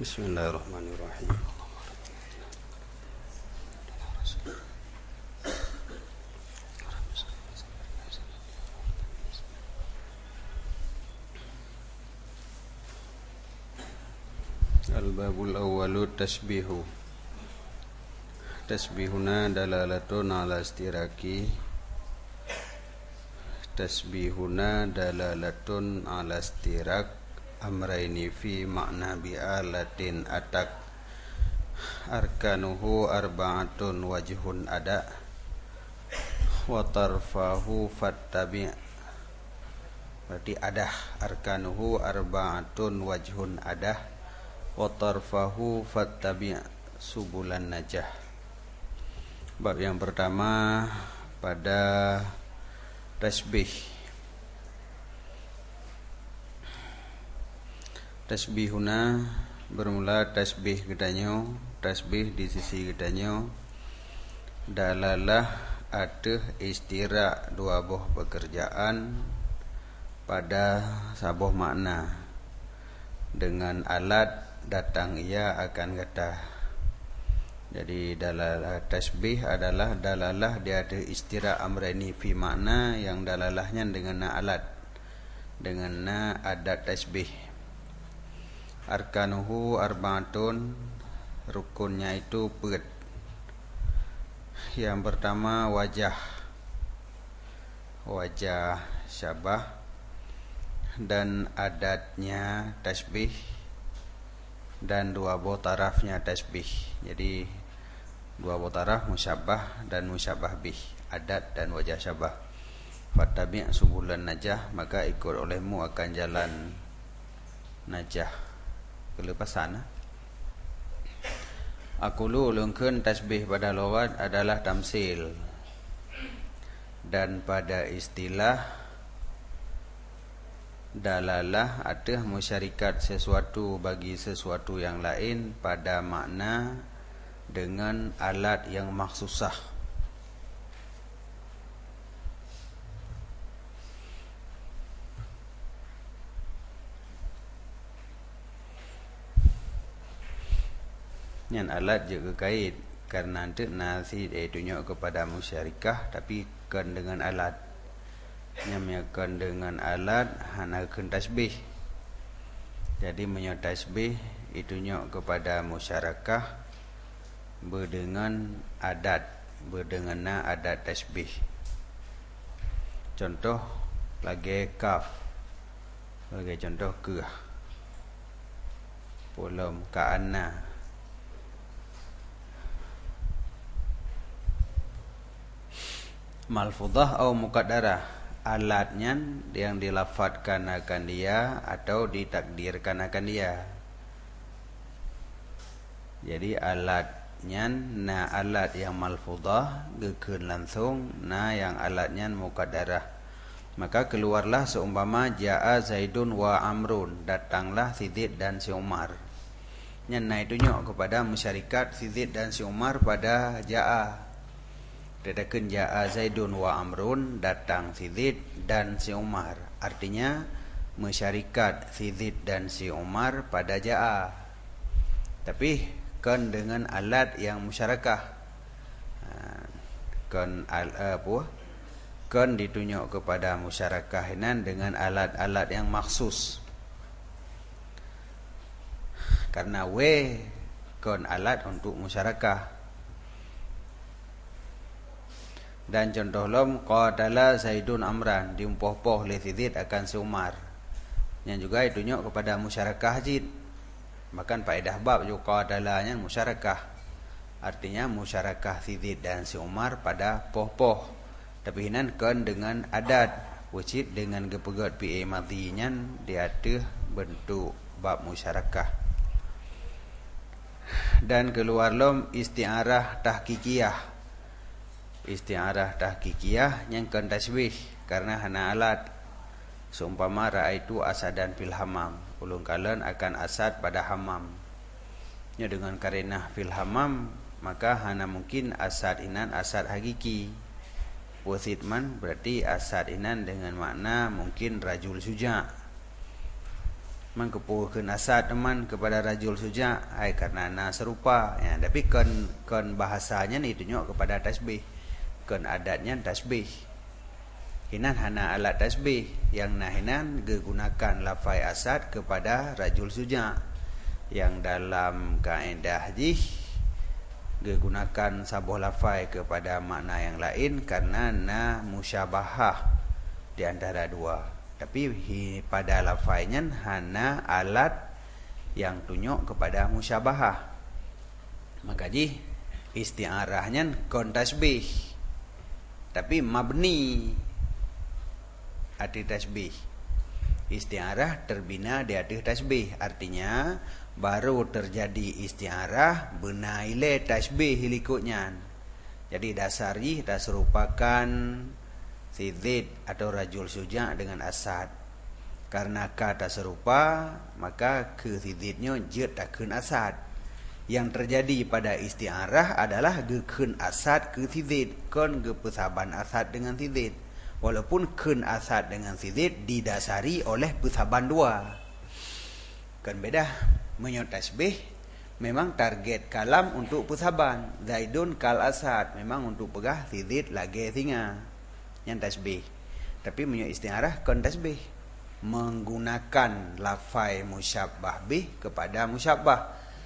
Bismillahirrahmanirrahim. Al-babul awwalu tasbihu. Tasbihuna dalalatun ala istiraki. Tasbihuna dalalatun ala istirak amraini fi makna bi'alatin atak. Arkanuhu arba'atun wajhun ada wa tarfahu fattabi'. Berarti adah. Arkanuhu arba'atun wajhun ada wa tarfahu fattabi' subulan najah. Bab yang pertama pada tasbih. Tasbihuna bermula tasbih gedanyo, tasbih di sisi gedanyo dalalah ada istira dua buah pekerjaan pada sabuh makna. Dengan alat datang ia akan kata. Jadi dalalah tasbih adalah dalalah dia ada istira amrani fi makna yang dalalahnya dengan alat, dengan adat tasbih. Arkanuhu arba'atun, rukunnya itu 4. Yang pertama wajah syabah dan adatnya tasbih dan dua buah tarafnya tasbih. Jadi dua buah taraf musyabbah dan musyabbah bih, adat dan wajah syabah. Fattabi' subulan najah, maka ikut olehmu akan jalan najah, kelepasan. Aqulu ulungkeun tasbih pada lawat adalah tamsil, dan pada istilah dalalah ada musyarikat sesuatu bagi sesuatu yang lain pada makna dengan alat yang maksusah. Yang alat juga kait karena nanti nasi tunjuk kepada musyarikah tapi kan dengan alat. Nyamakan dengan alat hanakeun tasbih. Jadi menyo tasbih itunjuk kepada musyarakah berdengan adat, berdengan adat tasbih. Contoh lagi kaf, lagi contoh ke polom ka'anna. Malfudah atau muqaddarah, alatnya yang dilafadzkan akan dia atau ditakdirkan akan dia. Jadi alatnya alat yang malfudah gekeun langsung yang alatnya muqaddarah. Maka keluarlah seumpama jaa Zaidun wa Amrun, datanglah si Zaid dan si Umar. Itu nyok kepada musyarikat si Zaid dan si Umar pada jaa. Dadakeun jaa Zaidun wa Amrun, datang si Zaid dan si Umar. Artinya musyarikat si Zaid dan si Umar pada jaa. Tapi kan dengan alat yang musyarakah. Kan ditunjuk kepada musyarakah ini dengan alat-alat yang maksus. Karena kan alat untuk musyarakah. Dan contoh lom qatala Zaidun Amran, diumpoh-poh oleh Zaid akan si Umar. Yang juga ditunjuk kepada musyarakah jid. Bahkan faedah bab juga qadalanya musyarakah. Artinya musyarakah si Zaid dan si Umar pada poh-poh. Tapi hinan kan dengan adat, wujud dengan gepegat PA madhinya dia ada bentuk bab musyarakah. Dan keluar lom isti'arah tahqiqiyah. Isti'arah tahqiqiyah yang kan tasbih karena hana alat. Seumpama ra'aitu asadan fil hammam, ulun kalian akan asad pada hammam. Ya dengan karenah fil hammam, maka hana mungkin asad inan asad hakiki. Wasitman berarti asad inan dengan makna mungkin rajul suja'. mengkepuhkeun asad teman kepada rajul suja ai karena na serupa ya, tapi kon bahasanya ni tunjuk kepada tasbih, kon adatnya tasbih. Hinan hana alat tasbih yang nahinan gunakan lafai asad kepada rajul suja, yang dalam kaedah jih gunakan sabuh lafai kepada makna yang lain karena na musyabahah di antara dua. Tapi pada lafainya hana alat yang tunjuk kepada musyabahah. Maka jih isti'arahnya kon tasbih, tapi mabni arti tasbih. Isti'arah terbina di arti tasbih, artinya baru terjadi isti'arah benaile tasbih hilikutnya. Jadi dasari tak serupakan si Zaid atau rajul suja dengan asad. Karena kata serupa maka ke si Zaidnya jet takun asad. Yang terjadi pada isti'arah adalah gekun asad ke si Zaid, kon gepesaban asad dengan si Zaid. Walaupun kun asad dengan si Zaid didasari oleh pesaban dua. Kan beda. Menyot tasbih memang target kalam untuk pesaban. Zaidun kal asad memang untuk pegah si Zaid lagi singa. Yang tasbih. Tapi menyot isti'arah kon tasbih. Menggunakan lafai musyabbah bih kepada musyabbah.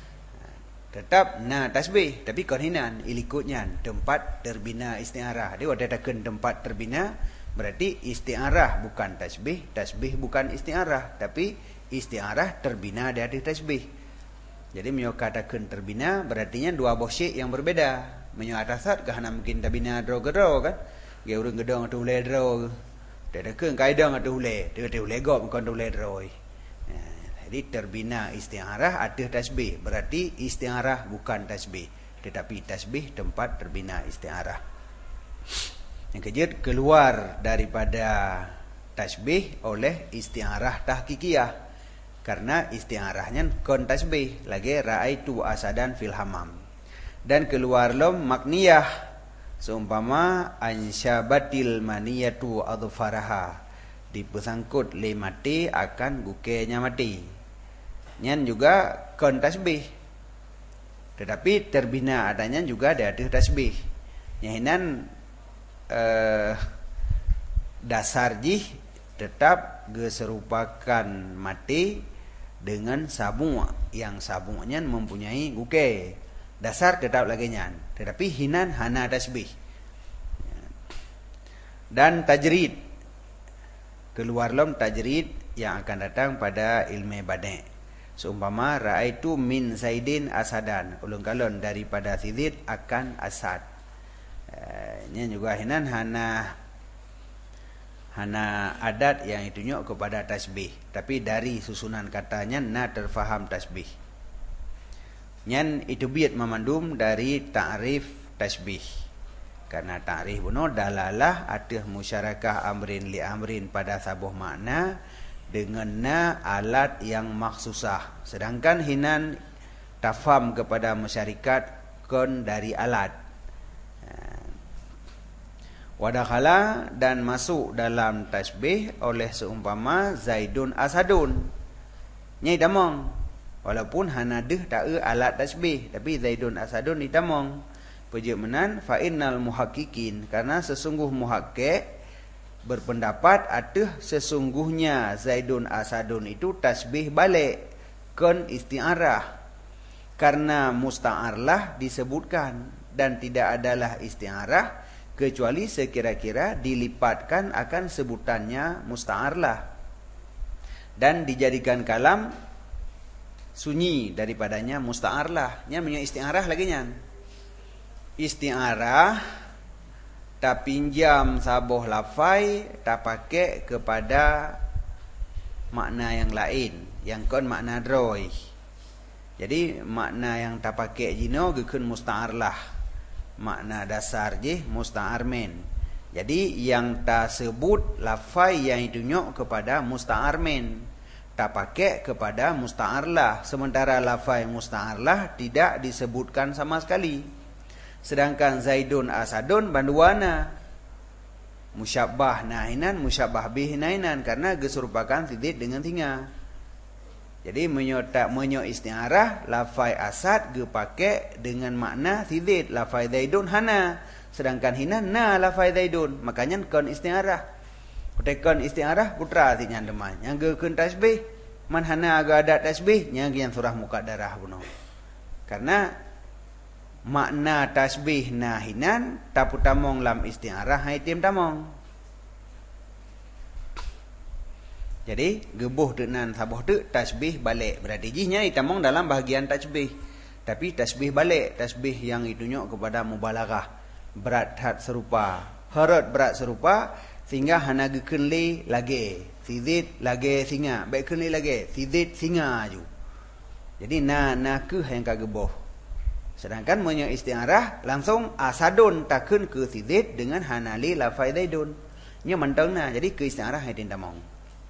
Tetap na tasbih, tapi kon hinan ilikutnya tempat terbina isti'arah. Dia ada takun tempat terbina. Berarti isti'arah bukan tasbih, tasbih bukan isti'arah, tapi isti'arah terbina dari tasbih. Jadi menyo katakan terbina berartinya dua bosyik yang berbeda. Menyo atasat kahana mungkin terbina draw kan. Ge urang gedong atu ule draw. Dadakun kaidang atu ule, dia ule gop kon ule draw. Jadi terbina isti'arah ada tasbih, berarti isti'arah bukan tasbih, tetapi tasbih tempat terbina isti'arah. Yang kejut keluar daripada tasbih oleh isti'arah tahqiqiyah, karena isti'arahnya kon tasbih lagi ra'aitu asadan fil hamam, dan keluar lom makniyah seumpama ansyabatil maniyatu adfaraha, dipesangkut le mati akan gukenya mati, nyan juga kon tasbih, tetapi terbina adanya juga dari tasbih. Nyahinan dasar jih tetap geserupakan mati dengan sabung, yang sabungnya mempunyai guke. Dasar tetap lagi nyan, tetapi hinan hana tasbih. Dan tajrid, keluar lom tajrid yang akan datang pada ilmu badi'. Seumpama ra'aitu min Zaidin asadan, ulun kalon daripada Zaid akan asad. Ini juga hinan hana adat yang ditunjuk kepada tasbih, tapi dari susunan katanya na terfaham tasbih. Nyan itu biat memandum dari ta'rif tasbih. Karena ta'rif buno dalalah atih musyarakah amrin li amrin pada sabuh makna dengan na alat yang maksusah. Sedangkan hinan tafam kepada masyarakat kon dari alat. Wadakhala dan masuk dalam tasbih oleh seumpama Zaidun asadun. Nyai damong. Walaupun hanadeh ta'e alat tasbih, tapi Zaidun asadun ditamong. Puji menan fa innal muhaqqiqin, karena sesungguh muhakkik berpendapat ateh sesungguhnya Zaidun asadun itu tasbih balik kon isti'arah. Karena musta'arlah disebutkan dan tidak adalah isti'arah kecuali sekira-kira dilipatkan akan sebutannya musta'arlah dan dijadikan kalam sunyi daripadanya musta'arlah. Nya punya isti'arah lagi nya. Isti'arah tak pinjam sabuh lafai tak pakai kepada makna yang lain yang kon makna droi. Jadi makna yang tak pakai jino gekun musta'arlah. Makna dasar je musta'armin. Jadi yang tak sebut lafai yang ditunjuk kepada musta'armin, tak pakai kepada musta'arlah. Sementara lafai musta'arlah tidak disebutkan sama sekali. Sedangkan Zaidun asadun banduana musyabbah nahinan musyabbah bih nahinan, karena geserupakan Zaid dengan singa. Jadi menyo isti'arah lafai asad ge pakai dengan makna sidid, lafai zaidun hana, sedangkan hina na lafai zaidun, makanya kon isti'arah. Kutekon isti'arah putra tinya demah yang ge keun tasbih man hana aga ada tasbih nya yang surah muqaddarah buno. Karena makna tasbih na hinan tapu tamong lam isti'arah hai tim tamong. Jadi gebuh dengan sabuh tu tasbih balik. Berarti jihnya itamong dalam bahagian tasbih. Tapi tasbih balik, tasbih yang itunyok kepada mubalaghah. Berat hat serupa, harut berat serupa sehingga hana gekeun li lagi. Sidid lagi singa, baik keun li lagi. Sidid singa aju. Jadi na ke yang kagebuh. Sedangkan menyo isti'arah langsung asadun takun ke sidid dengan hanali lafai zaidun. Nya mentengna. Jadi ke isti'arah hai tamong.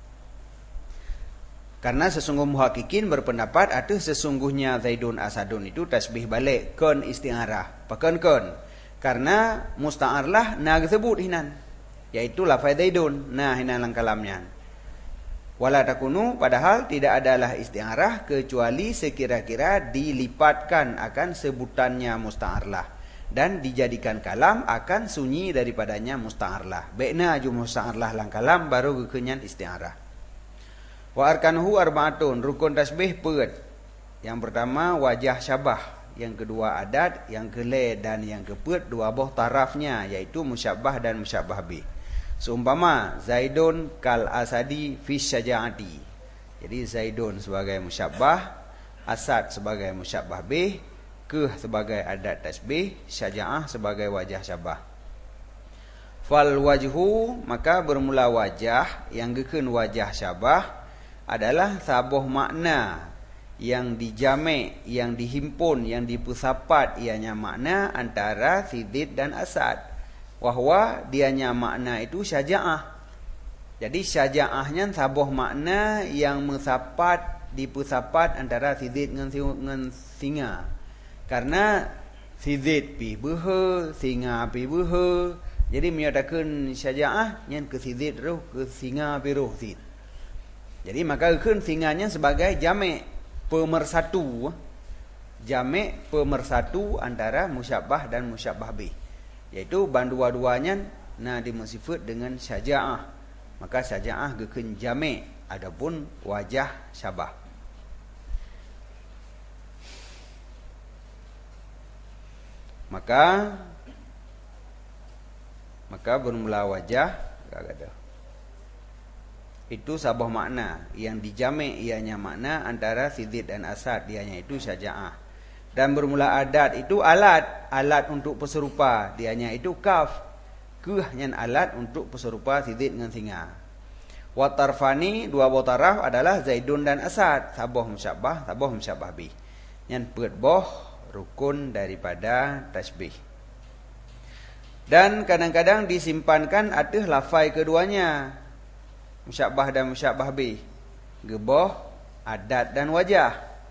Karena sesungguh muhakkikin berpendapat ada sesungguhnya zaidun asadun itu tasbih balik kon isti'arah. Pakan kon. Karena musta'arlah na disebut hinan. Yaitu lafai zaidun. Nah hinan lang kalamnya. Wala takunu padahal tidak adalah isti'arah kecuali sekira-kira dilipatkan akan sebutannya musta'arlah. Dan dijadikan kalam akan sunyi daripadanya musta'arlah. Baikna aju musta'arlah lang kalam baru gekenyan isti'arah. Wa arkanuhu arba'atun, rukun tasbih peut. Yang pertama wajah syabah, yang kedua adat, yang kele dan yang kepeut dua boh tarafnya yaitu musyabbah dan musyabbah bih. Seumpama Zaidun kal asadi fi syaja'ati. Jadi Zaidun sebagai musyabbah, Asad sebagai musyabbah bih, Keh sebagai adat tasbih, Syaja'ah sebagai wajah syabah. Fal wajhu, maka bermula wajah yang gekeun wajah syabah adalah sabuh makna yang dijamek, yang dihimpun, yang dipusapat ianya makna antara sidid dan asad. Wahwa dianya makna itu syaja'ah. Jadi syaja'ahnya sabuh makna yang musapat dipusapat antara sidid dengan singa. Karena sidid pi beuheu, singa pi beuheu. Jadi menyatakan syaja'ah nyen ke sidid ruh, ke singa pi ruh sid. Jadi maka keun singanya sebagai jamek pemersatu. Jamek pemersatu antara musyabbah dan musyabbah bih. Yaitu bandua-duanya na dimusifat dengan syaja'ah. Maka syaja'ah gekeun jamek adapun wajah syabah. Maka bermula wajah kagak itu sabuh makna yang dijamek ianya makna antara sidid dan asad dianya itu syaja'ah. Dan bermula adat itu alat untuk peserupa dianya itu kaf. Kehnya alat untuk peserupa sidid dengan singa. Wa tarfani dua boh taraf adalah Zaidun dan Asad, sabuh musyabbah bih. Yang peut boh rukun daripada tasbih. Dan kadang-kadang disimpankan ateh lafai keduanya. Musyabbah dan musyabbah bih. Geboh, adat dan wajah.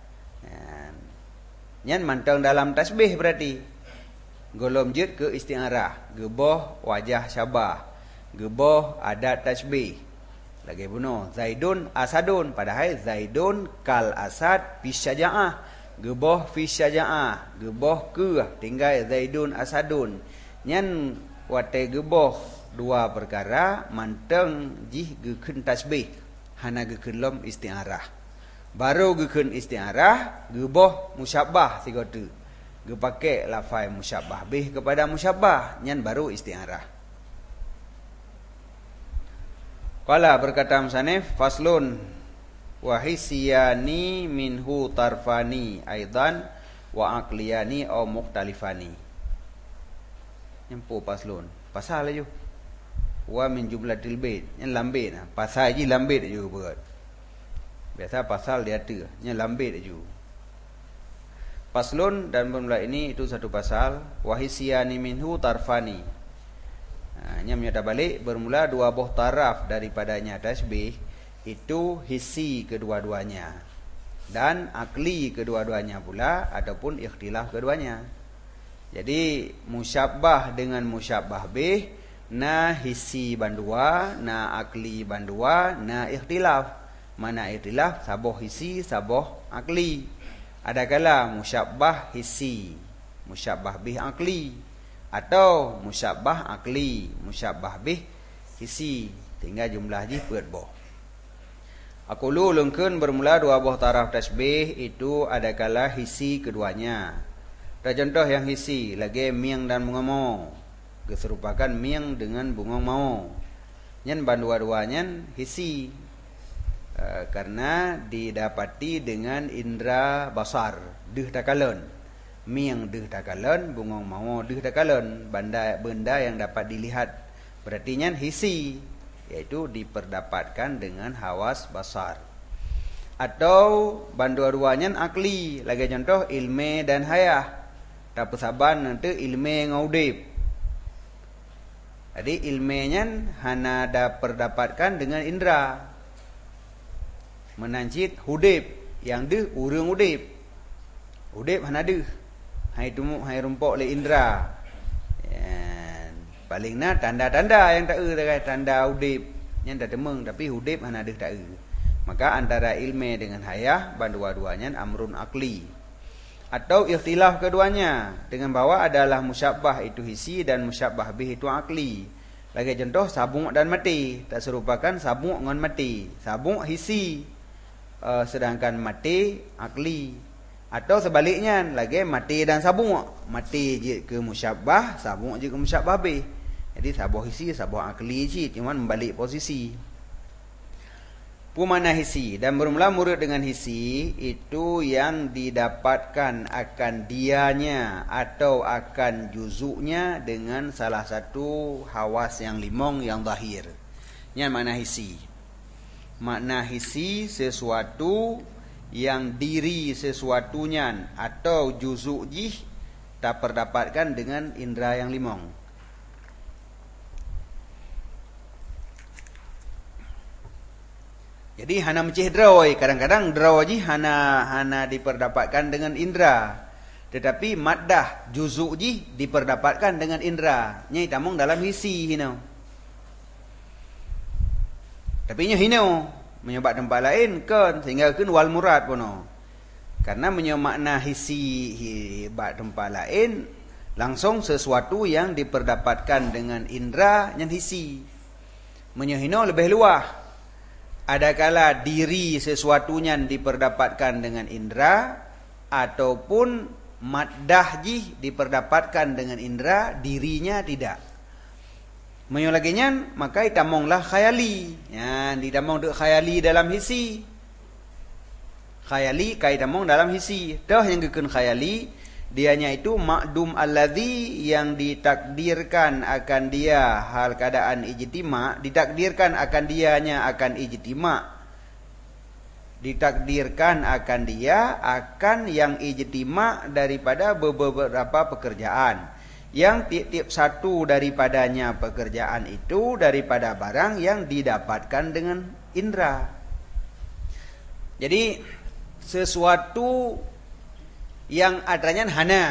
Nyan mantang dalam tasbih berarti. Golom jut ke isti'arah. Geboh, wajah syabah. Geboh, adat tasbih. Lagi bunuh. Zaidun, asadun. Padahal Zaidun kal asad fi syaja'ah. Geboh fi syaja'ah. Geboh ke. Tinggal Zaidun, asadun. Nyan wate geboh. Dua perkara manteng jih gekeun tasbih hana gekeun lom isti'arah. Baru gekeun isti'arah geboh musyabbah tiga tu. Ge pake lafai musyabbah bih kepada musyabbah nyan baru isti'arah. Qala berkata musannif faslun wa hisyani minhu tarfani aidan wa aqliyani au mukhtalifani. Nyempo paslun. Pasal aja. Wa min jumlatil bait yang lambit pasal je lambit je berat. Biasa pasal dia tu nya lambit je. Paslun dan bermula ini itu satu pasal wahisyani minhu tarfani. Nya menyata balik bermula dua boh taraf daripadanya tasbih itu hisi kedua-duanya dan akli kedua-duanya pula ataupun ikhtilaf keduanya. Jadi musyabbah dengan musyabbah bih na hisi bandua, na akli bandua, na ikhtilaf. Mana ikhtilaf saboh hisi, saboh akli. Ada kala musyabbah hisi, musyabbah bih akli, atau musyabbah akli, musyabbah bih hisi. Tinggal jumlah ji peut boh. Aqulu lengkeun bermula dua buah taraf tasbih itu ada kala hisi keduanya. Ada contoh yang hisi lagi miang dan bunga mau. Keserupakan miang dengan bunga mau. Nyen bandua-duanya hisi. Karena didapati dengan indera basar deuh takalon. Miang deuh takalon, bunga mau deuh takalon, benda yang dapat dilihat. Berarti nyen hisi, yaitu diperdapatkan dengan hawas basar. Atau bandua-duanya akli, lagi contoh ilme dan hayah. Tapi saban nanti ilme ngaudip. Jadi ilmenya hana daperdapatkan dengan indera. Menancit hudip, yang deuh urang udip. Udip hana deuh. Hai tumuk hai rumpok le indra. Palingna tanda-tanda yang tak tanda udip yang tak temeng, tapi hudip hana deuh tak. Maka antara ilme dengan hayah bandua-duanya amrun akli. Atau ikhtilaf keduanya dengan bahwa adalah musyabbah itu hisi dan musyabbah bih itu akli. Lagi contoh sabung dan mati, tak serupakan sabung dengan mati. Sabung hisi, sedangkan mati akli. Atau sebaliknya lagi mati dan sabung, mati je ke musyabbah, sabung je ke musyabbah bih. Jadi sabung hisi, sabung akli je, cuma membalik posisi. Pemana hisi dan bermula murid dengan hisi itu yang didapatkan akan dianya atau akan juzuknya dengan salah satu hawas yang limong yang zahir. Yang makna hisi. Makna hisi sesuatu yang diri sesuatunya atau juzuk jih tak perdapatkan dengan indera yang limong. Jadi hana mencih drawai, kadang-kadang drawai hana diperdapatkan dengan indera. Tetapi maddah juzuk ji diperdapatkan dengan indera. Nyai tamung dalam hisi hino. Tapi nya hino menyebab tempat lain kan sehingga kan wal murad pono. Karena makna hisi bab tempat lain langsung sesuatu yang diperdapatkan dengan indera yang hisi. Menyahino lebih luah. Adakala diri sesuatunya diperdapatkan dengan indera ataupun maddah ji diperdapatkan dengan indera, dirinya tidak. Menyolaginya maka itamonglah khayali. Ya, ditamong duk khayali dalam hisi. Khayali kaitamong dalam hisi. Dah yang gekeun khayali dianya itu ma'dum alladzi yang ditakdirkan akan dia hal keadaan ijtima, ditakdirkan akan dianya akan ijtima, ditakdirkan akan dia akan yang ijtima daripada beberapa pekerjaan, yang tiap-tiap satu daripadanya pekerjaan itu daripada barang yang didapatkan dengan indera. Jadi sesuatu yang adanya hana,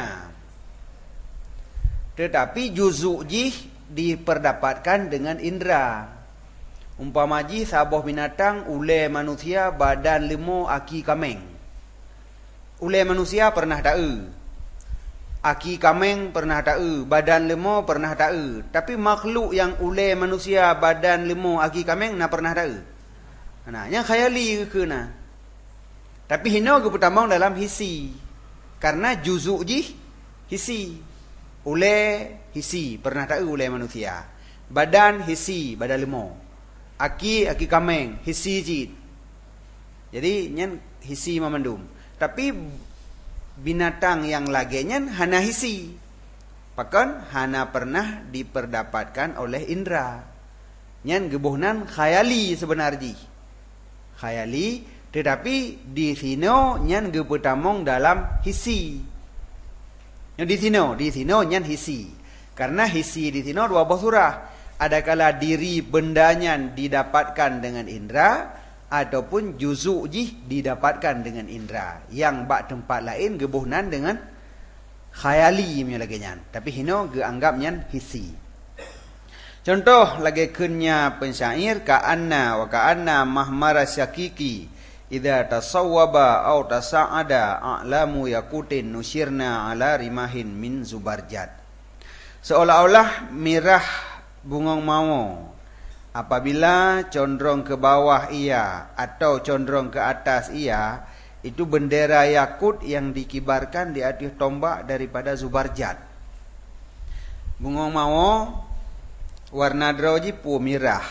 tetapi juzuk jih diperdapatkan dengan indera. Umpama ji sabuh binatang ule manusia badan limo aki kameng. Ule manusia pernah tahu, aki kameng pernah tahu, badan limo pernah tahu. Tapi makhluk yang ule manusia badan limo aki kameng na pernah tahu. Nah, yang khayali ke na. Tapi hino ke pertama dalam hisi. Karena juzuk ji hisi. Ule hisi pernah tahu ule manusia. Badan hisi, badan limo. Aki kameng hisi ji. Jadi nyen hisi memandum. Tapi binatang yang laginya hana hisi. Bahkan hana pernah diperdapatkan oleh indera. Nyen gebuhnan khayali sebenarnya. Khayali. Tetapi di sini nyan gepetamong dalam hisi. Di sini nyan hisi. Karena hisi di sini dua buah surah. Adakala diri bendanya didapatkan dengan indera ataupun juzuk jih didapatkan dengan indera. Yang bak tempat lain gebuhnan dengan khayali punya lagi nyan. Tapi hino geanggap nyan hisi. Contoh lagi kunnya pensyair ka'anna wa ka'anna mahmara syakiki idza tasawwaba aw tasa'ada a'lamu yaqutin nusyirna ala rimahin min zubarjat. Seolah-olah mirah bungong mawo apabila condong ke bawah ia atau condong ke atas ia, itu bendera yakut yang dikibarkan di atas tombak daripada zubarjat. Bungong mawo warna droji pu mirah.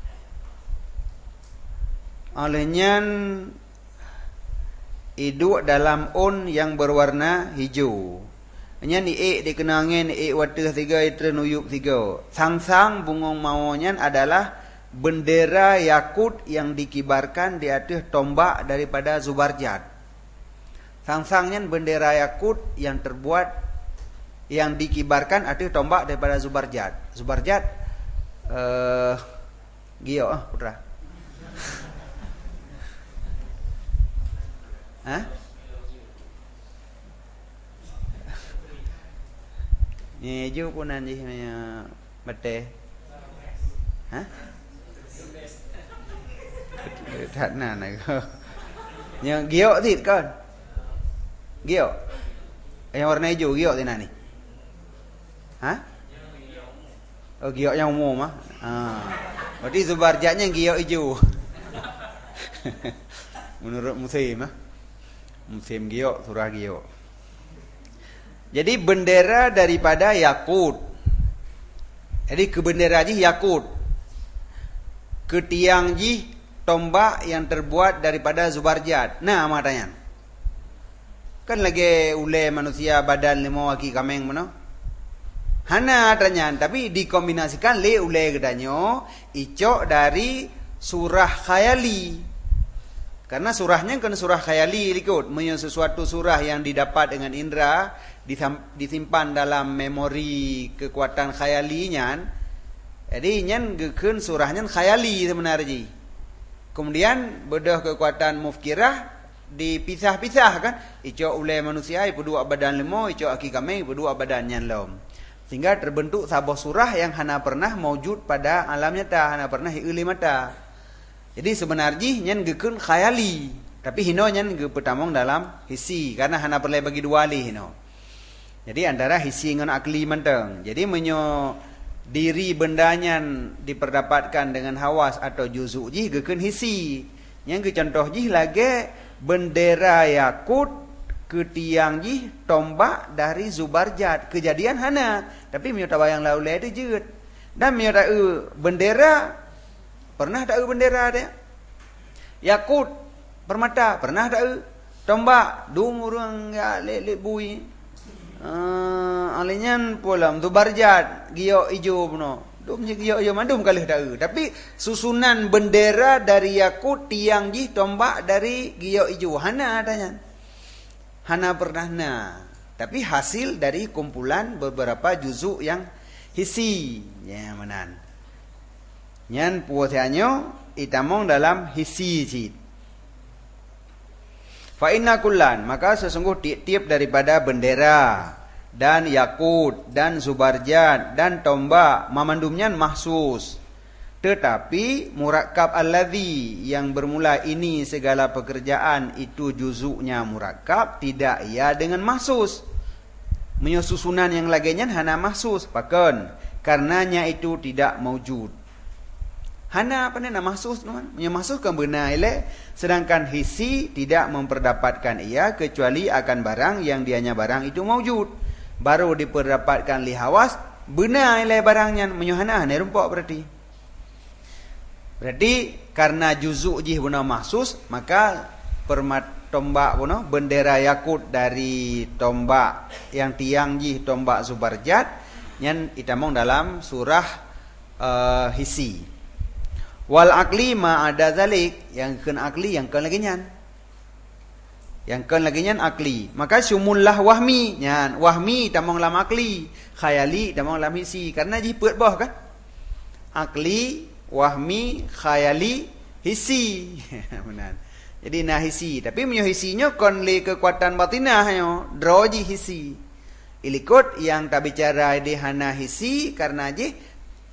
Olehnya iduk dalam un yang berwarna hijau. Nya ni dikenangin wateh 3 itra nuyup 3. Sang-sang bungong mawonya adalah bendera yakut yang dikibarkan di atas tombak daripada zubarjat. Sang-sangnya bendera yakut yang terbuat yang dikibarkan atas tombak daripada zubarjat. Zubarjat gio putra. Hah? Ni ju pun anjih punya bete. Hah? Thật nào này cơ. Yang gio thịt con. Gio. Yang warna hijau gio di nani? Hah? Oh, gio yang umum ah. Berarti zubarjatnya gio hijau. Menurut musim ah. Musim gio, surah gio. Jadi bendera daripada yakut. Jadi ke bendera ji yakut. Ke tiang ji tombak yang terbuat daripada zubarjat. Nah, matanya. Kan lagi ule manusia badan limo aki kameng mana? Hana tanya, tapi dikombinasikan le ule gedanyo icok dari surah khayali. Karena surahnya kan surah khayali ikut, punya sesuatu surah yang didapat dengan indera, disimpan dalam memori kekuatan khayalinya. Jadi nyan gekeun surahnya khayali sebenarnya. Kemudian bedah kekuatan mufkirah dipisah-pisah kan. Icok ule manusia ipu dua badan limo, icok aki kami ipu dua badan nyan lom. Sehingga terbentuk sebuah surah yang hana pernah mewujud pada alam nyata, hana pernah hiuli mata. Jadi sebenarnya nyan gekeun khayali, tapi hino nyan ge petamong dalam hisi karena hana perlu bagi dua li hino. Jadi antara hisi dengan akli menteng. Jadi menyo diri bendanya diperdapatkan dengan hawas atau juzuk ji gekeun hisi. Yang ke contoh ji lagi bendera yakut ke tiang ji tombak dari zubarjat. Kejadian hana, tapi menyo tabayang laulai itu jeut. Dan menyo bendera pernah tak bendera dia? Yakut permata pernah tak? Tombak dumurang ya lek bui. Alinyan polam zubarjat gio ijo puno. Dum je gio ijo mandum kalih tak? Tapi susunan bendera dari yakut tiang ji tombak dari gio ijo hana tanya. Hana pernah na. Tapi hasil dari kumpulan beberapa juzuk yang hisi. Ya menan. Nyan puasianyo itamong dalam hisi cid. Fa inna kullan, maka sesungguh tiap-tiap daripada bendera dan yakut dan zubarjat dan tombak mamandumnya mahsus. Tetapi murakkab alladhi yang bermula ini segala pekerjaan itu juzuknya murakkab tidak ia dengan mahsus. Menyusunan yang laginya hana mahsus paken karenanya itu tidak maujud. Hana apa nak mahsus tuan? Yang mahsus kan benar ile, sedangkan hisi tidak memperdapatkan ia kecuali akan barang yang dianya barang itu maujud. Baru diperdapatkan li hawas benar ile barangnya menyuhana ne rumpok berarti. Berarti karena juzuk jih benar mahsus, maka tombak benar bendera yakut dari tombak yang tiang jih tombak zubarjat yang itamong dalam surah hisi. Wal akli ma ada zalik, yang ken akli yang ken lagi nyan. Yang ken lagi nyan akli. Maka sumullah wahmi nyan. Wahmi tamong lam akli, khayali tamong lam hisi. Karena ji peut boh kan? Akli, wahmi, khayali, hisi. Benar. Jadi nah hisi, tapi menyo hisinyo kon li kekuatan batinah yo, droji hisi. Ilikut yang tak bicara di hana hisi karena ji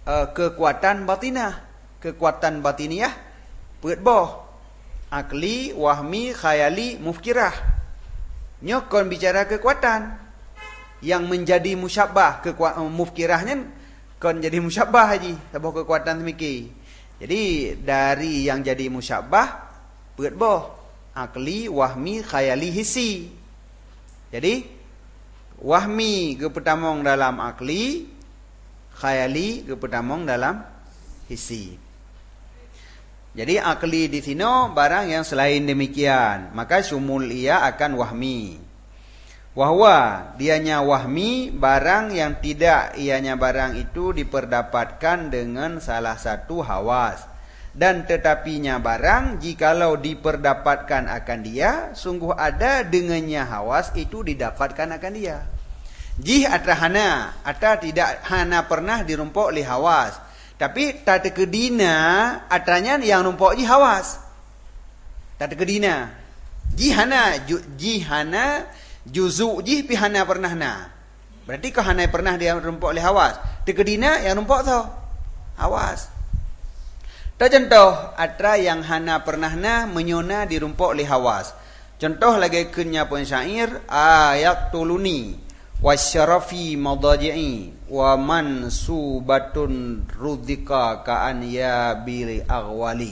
kekuatan batinah, kekuatan batiniah peut boh. Akli, wahmi, khayali, mufkirah. Nyo kon bicara kekuatan yang menjadi musyabbah, mufkirahnya kon jadi musyabbah haji, sabah kekuatan semiki. Jadi dari yang jadi musyabbah peut boh. Akli, wahmi, khayali, hisi. Jadi wahmi gepetamong dalam akli, khayali gepetamong dalam hisi. Jadi akli di sini barang yang selain demikian, maka syumul ia akan wahmi. Wahwa dianya wahmi barang yang tidak ianya barang itu diperdapatkan dengan salah satu hawas. Dan tetapinya barang jikalau diperdapatkan akan dia, sungguh ada dengannya hawas itu didapatkan akan dia. Jih atrahana, ata tidak hana pernah dirumpok li hawas. Tapi tak kedina atranya yang rumpok ji hawas. Tak kedina. Jihana juzu jih pihana pernah na. Berarti kau hana pernah dia rumpok li hawas. Tekedina yang rumpok tu hawas. Tak contoh atra yang hana pernah na menyona dirumpok li hawas. Contoh lagi kenya pun syair ayat tuluni wasyarafi madaji'i wa mansubatun rudzika ka'an ya bil aghwali.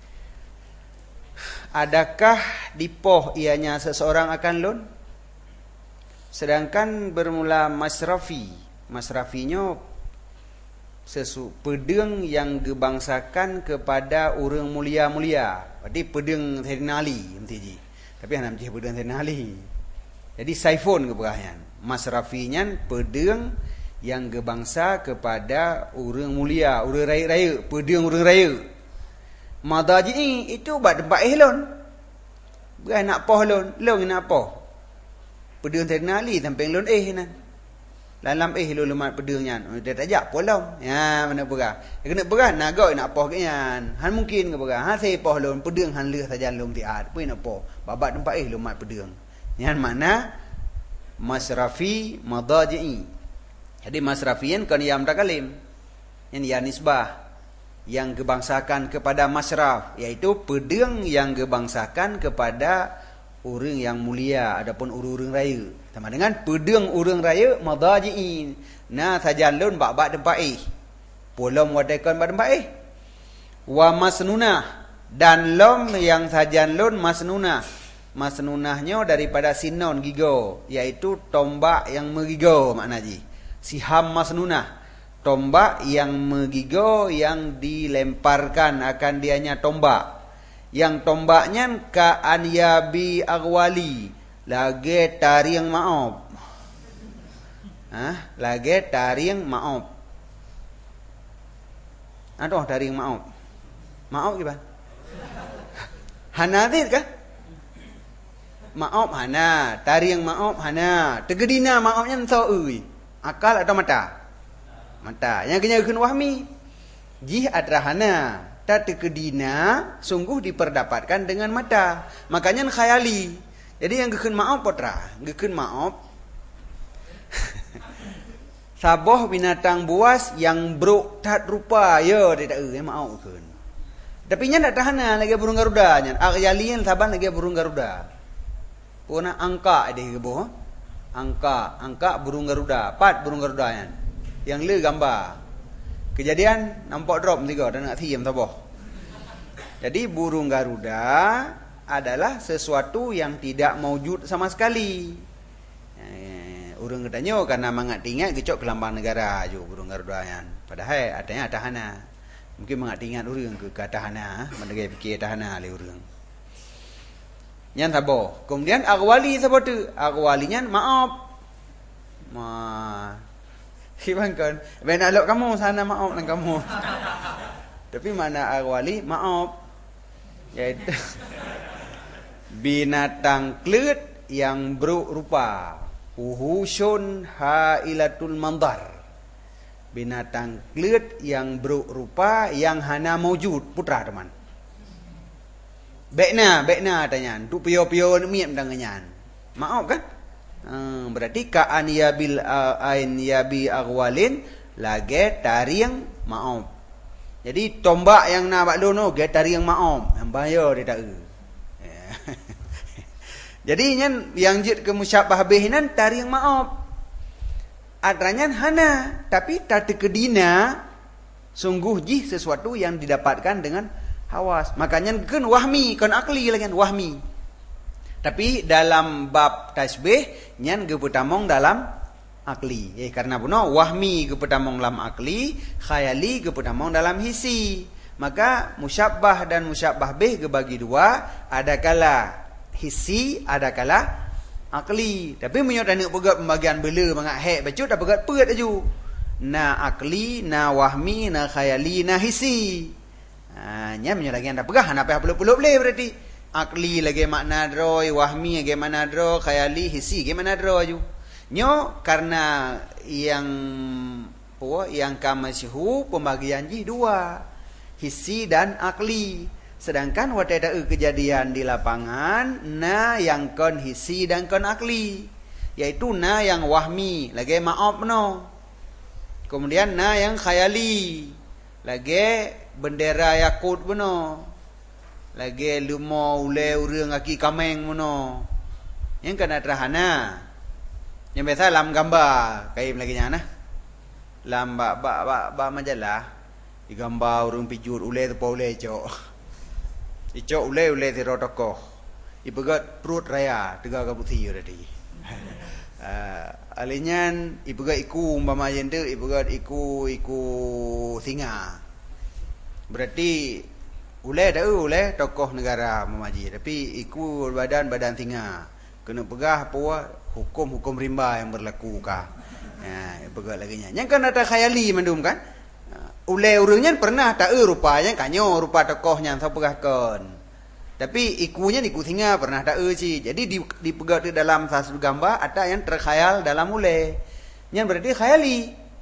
Adakah dipoh ianya seseorang akan lun? Sedangkan bermula masrafi. Masrafinya pedang yang gebangsakan kepada orang mulia-mulia. Berarti pedang Sayyidina Ali mesti. Tapi hana mesti pedang Sayyidina Ali. Jadi saifun keberahyan. Masrafinya pedang yang gebangsa kepada orang mulia, orang raya-raya, pedang orang raya. Madaji itu buat tempat lon. Bukan nak poh lon, lon nak poh. Pedang Sayyidina Ali sampai lon nan. Dalam lu lemat pedangnya. Dia tajak polong. Ya, mana berah. Dia kena berah nagoi nak poh kenyan. Han mungkin ke berah. Han saya poh lon pedang han leh saja lom tiat. Pui nak poh. Babat tempat lemat pedang. Yang mana masrafi madaji'i. Jadi masrafian kan yang takalim. Yang ya nisbah yang gebangsakan kepada masraf, yaitu pedang yang gebangsakan kepada orang yang mulia, adapun orang raya. Sama dengan pedang orang raya madaji'i. Nah sajalun bak-bak tempat polom wadaikan bak tempat wa masnunah, dan lom yang sajalun masnunah. Masnunahnya daripada sinon gigo, yaitu tombak yang megigo maknanya. Siham masnunah, tombak yang megigo yang dilemparkan akan dianya tombak. Yang tombaknya ka anyabi aghwali, lagi taring maaf. Lagi taring maaf. Aduh taring maaf. Maaf gimana? Hanadit kah? Maaf hana, taring maaf hana. Tegedina maafnya entah akal atau mata? Mata. Yang kenyakan wahmi. Jih adrahana. Tak tegedina sungguh diperdapatkan dengan mata. Makanya khayali. Jadi yang geken maaf potra, geken maaf. Saboh binatang buas yang bruk tat rupa, ya tidak maaf kan. Tapi nya tak tahan lagi burung garuda nya. Akyalian saban lagi burung garuda. Puna angka dia kebo. Angka burung garuda, pat burung garuda nya. Yang le gambar. Kejadian nampak drop tiga dan nak thiam taboh. Jadi burung garuda adalah sesuatu yang tidak maujud sama sekali. Orang katanya karena mangat tinggal gecok ke lambang negara je burung garuda nya. Padahal adanya tahana. Mungkin mangat tinggal orang ke tahana, mendegai fikir tahana le orang. Yang tabo. Kemudian aghwali siapa tu? Aghwalinya maaf. Kan, benar lok kamu sana maaf dengan kamu. Tapi mana aghwali maaf. Yaitu binatang klut yang berupa uhusun hailatul mandar. Binatang klut yang berupa yang hana maujud, putra teman. Bekna tanya. Tu pio-pio miam dangannya. Maaf kan? Berarti ka'an yabil ain yabi aghwalin lagi tariang maop. Jadi tombak yang na bak lu no ge tariang maop, yang bayar dia tak e. Jadi yang jid ke musyabbah bih nan tariang maop. Adanya hana, tapi tak kedina sungguh jih sesuatu yang didapatkan dengan hawas. Makanya kan wahmi, kan akli lagi kan wahmi. Tapi dalam bab tasbih nyan ge pertamong dalam akli. Karena puno wahmi ge pertamong dalam akli, khayali ge pertamong dalam hisi. Maka musyabbah dan musyabbah bih ge bagi dua, ada kala hisi, ada kala akli. Tapi menyot anak pegat pembagian bela mangak hek bacut dah pegat peut aju. Na akli, na wahmi, na khayali, na hisi. Nya menyot lagi anda pegah ana apa peluk-peluk boleh berarti. Akli lagi makna droi, wahmi lagi makna dro, khayali, hisi lagi makna dro aju. Nyo karena yang kamasihu pembagian ji dua. Hisi dan akli. Sedangkan waktu ada kejadian di lapangan, na yang kon hisi dan kon akli, yaitu na yang wahmi, lagi maaf no. Kemudian na yang khayali, lagi bendera yakut no, lagi lumo ule urang aki kameng no. Yang kena terhana, yang biasa lam gambar, kayak lagi nyana, lam ba majalah, digambar urang pijur ule tu ule cok. Icok ule tiro tokoh. Ipegat perut raya tiga kabuti tadi. Alinyan ipegat iku umpama yen tu ipegat iku singa. Berarti ule tokoh negara memaji tapi iku badan singa. Kena pegah apa hukum rimba yang berlaku kah. Ipegat lagi nya. Yang kan ada khayali mandum kan? Ule urangnya pernah tak rupanya kanyo rupa tokohnya saya pegahkan. Tapi ikunya iku singa pernah tak sih. Jadi dipegat di dalam satu gambar ada yang terkhayal dalam ule. Yang berarti khayali.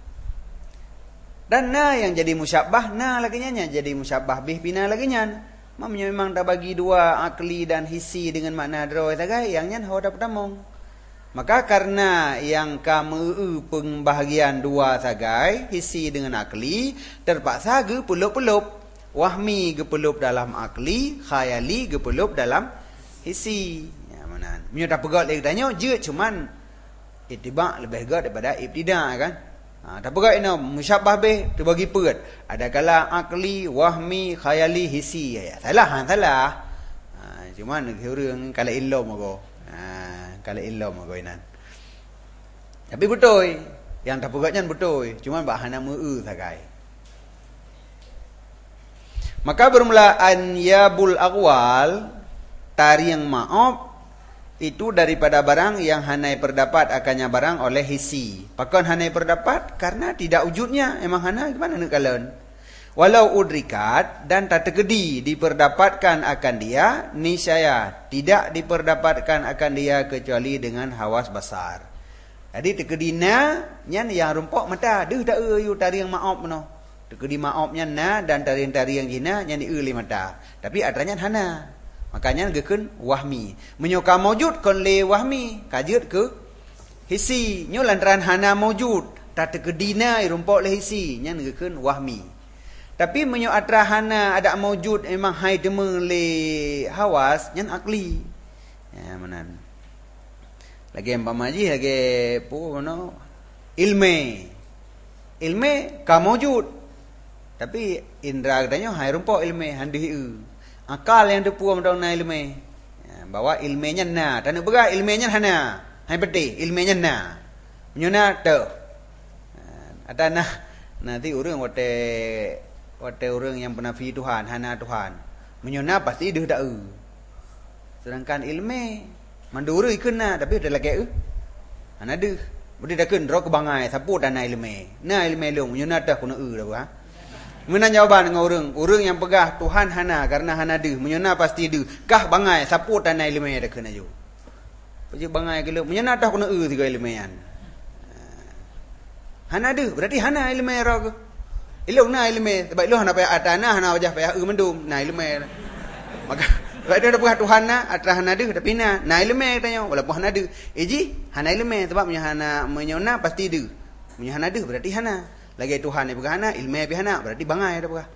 Dan na yang jadi musyabbah na lagi nya jadi musyabbah bih bina lagi nya. Memang tak bagi dua akli dan hisi dengan makna dro tagai yang nya hawa dapat tamong. Maka karena yang kamu pembahagian dua sagai, hisi dengan akli, terpaksa ge pelup-pelup. Wahmi ge pelup dalam akli, khayali ge pelup dalam hisi. Ya mana? Menyo tak pegat lagi tanya, je cuman ittiba lebih gad daripada ibtida kan? Tak pegat ina musyabbah bih terbagi peut. Ada kala akli, wahmi, khayali, hisi. Ya, salah. Cuman orang kala ilmu ko. Kalau ilmu magoinan. Tapi betul, yang tak pegatnya betul, cuma bahana meu sagai. Maka bermula an yabul aqwal tari yang maaf itu daripada barang yang hanai perdapat akannya barang oleh hisi. Pakon hanai perdapat karena tidak wujudnya, emang hana gimana nak kalon? Walau udrikat dan tak tergedi diperdapatkan akan dia, niscaya tidak diperdapatkan akan dia kecuali dengan hawas basar. Jadi tergedina nyan yang rumpok mata deh tak yu tari yang maaf no. Tergedi maafnya na dan tari yang gina nyan li mata. Tapi adanya hana. Makanya gekeun wahmi. Menyoka maujud kon le wahmi, kajut ke hisi. Nyo lantaran hana maujud, tak tergedina rumpok le hisi, nyan gekeun wahmi. Tapi menyo atrahana ada maujud memang hai deme le hawas nyan akli. Ya manan. Lagi empamaji lagi puno ilme ka maujud. Tapi indra katanya hai rumpok ilme handi akal yang depu amdong na ilme. Ya, bawa ilmenya na, tan bega ilmenya hana. Hai beti ilmenya na. Menyona tu. Ada nah nanti urang wate orang yang penafi Tuhan, hana Tuhan. Menyona pasti dia tak sedangkan ilmu manduru ikena tapi ada lagi hana deh. Budi dah kun ro kebangai sapu dan ilmu. Na ilmu long menyona dah kuna dah ba. Mena jawaban dengan orang yang pegah Tuhan hana karena hana deh. Menyona pasti deh. Kah bangai sapu dan ilmu dah kena jo. Pasti bangai kilo menyona dah kuna tiga ilmuan. Hana deh berarti hana ilmu ro. Ilmu na ilmu sebab ilmu hana payah atana hana wajah payah mendum na ilmu maka sebab dia pegah Tuhan na atrah hana deh tapi na ilmu tanya walaupun hana deh eji hana ilmu sebab hana menyona pasti deh hana deh berarti hana Lagi Tuhan ni pegah anak, ilmu bihana berarti bangai dah pegah.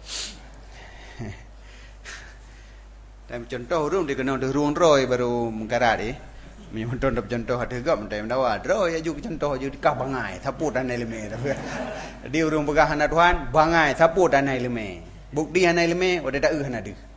Dan contoh urung dia kena derung roy baru mengkarat ni. Menyontoh dah contoh ada gap mentai mendawa. Roy aju contoh aju dikah bangai, saput dan ilmu dah pegah. Jadi urung pegah anak Tuhan, bangai, saput dan ilmu. Bukti anak ilmu, ada tak anak dia.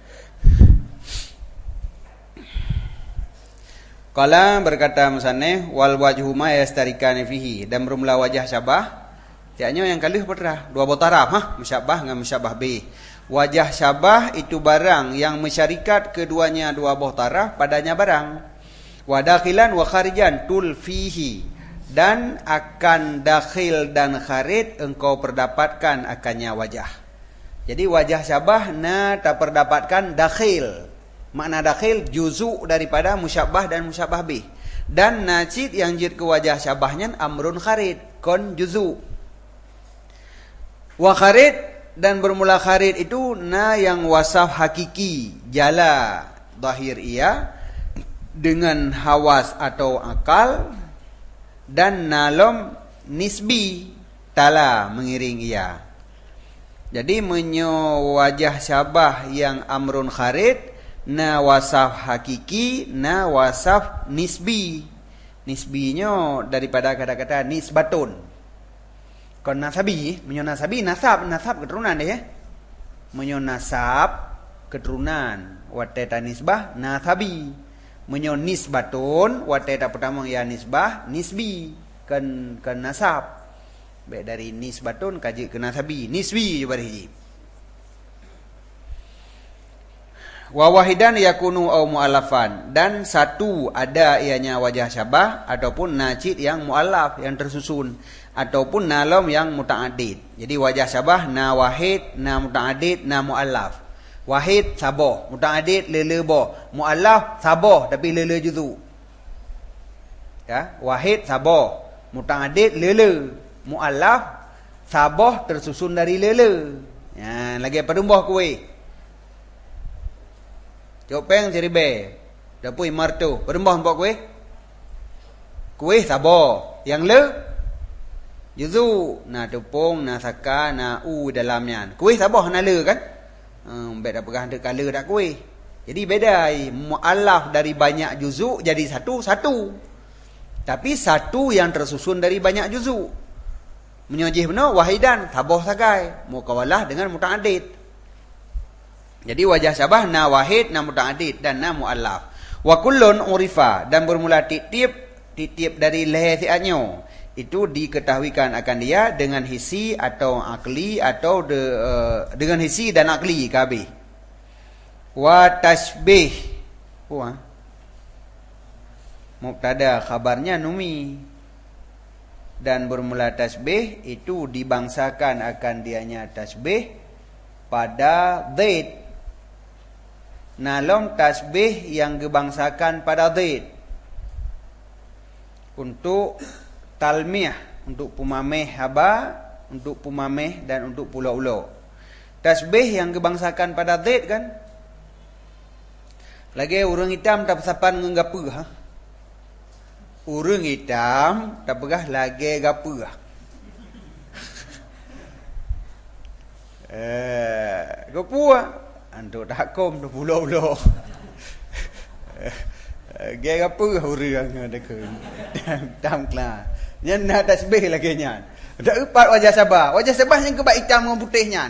Qala berkata musannif wal wajhu ma yastarikani fihi, dan bermula wajah syabah tiaknya yang kalih petrah dua botaraf musyabah dengan musyabah bih. Wajah syabah itu barang yang mensyarikat keduanya dua buah taraf padanya barang. Wa dakhilan wa kharijan tul fihi, dan akan dakhil dan kharid engkau perdapatkan akannya wajah. Jadi wajah syabah na tak perdapatkan dakhil. Makna dakhil juzuk daripada musyabah dan musyabah bih. Dan najid yang jid ke wajah syabahnya amrun kharid, kon juzuk. Wa kharid, dan bermula kharid itu na yang wasaf hakiki, jala zahir ia dengan hawas atau akal, dan nalom nisbi tala mengiring ia. Jadi menyo wajah syabah yang amrun kharid, na wasaf hakiki, na wasaf nisbi. Nisbinya daripada kata-kata nisbatun. Kon nasabi, menyo nasabi nasab keturunan dia ya. Menyo nasab keturunan, wateta nisbah nasabi. Menyo nisbatun, wateta pertama ya nisbah nisbi, kan nasab. Baik dari nisbatun kaji ke nasabi, nisbi juga hiji. Wa wahidan yakunu au muallafan, dan satu ada ianya wajah syabah ataupun najid yang muallaf yang tersusun, ataupun nalom yang muta'addid. Jadi wajah syabah na wahid, na muta'addid, na muallaf. Wahid saboh, muta'addid lelebo, muallaf saboh tapi lele juzu. Ya, wahid saboh, muta'addid lele, muallaf saboh tersusun dari lele. Ya, lagi perumbah kuih. Jopeng ceribe, dapui martu, berembah empok kuih sabar, yang le, juzu, na tepung, na saka, na dalamnya, kuih sabar na le kan, beda pegah ada kala dak kuih, jadi beda, mu'alaf dari banyak juzu jadi satu, tapi satu yang tersusun dari banyak juzu, menyojih benar wahidan, sabar sagai, mukawalah dengan muta'addid. Jadi wajah syabah na wahid, na muta'addid, dan na mu'allaf. Wa kullun urifa, dan bermula titip dari leher siatnya. Itu diketahuikan akan dia dengan hisi atau akli, atau dengan hisi dan akli kabeh. Wa tasbih. Mubtada khabarnya numi. Dan bermula tasbih itu dibangsakan akan dianya tasbih pada zaid. Nalom tasbih yang dibangsakan pada zaid untuk talmiyah, untuk pumameh haba, untuk pumameh dan untuk pulau-ulau. Tasbih yang dibangsakan pada zaid kan. Lagi urang hitam tak sapan ngapa Urang hitam tak pegah lagi gapa gapa untuk takum tu pulau-pulau. Gaya apa orang ada ke tam kelas. Yang nak tasbih lagi nya. Ada empat wajah sabah. Wajah sabah yang kebak hitam dengan putihnya.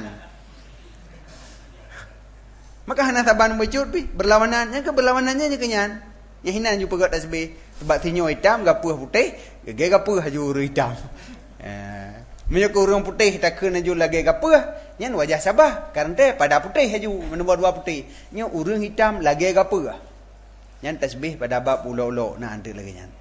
Maka hana saban mecut pi berlawanannya ke berlawanannya kenyan. Yang hinan jumpa kat tasbih sebab sinyo hitam gapuh putih, gaya gapuh haju hitam. Menyok orang putih tak kena ju lagi gapuh. Nyan wajah sabah karena pada putih haju menambah dua putih. Nyan urang hitam lagi gapuh. Nyan tasbih pada bab ulo-ulo nah nanti lagi nyan.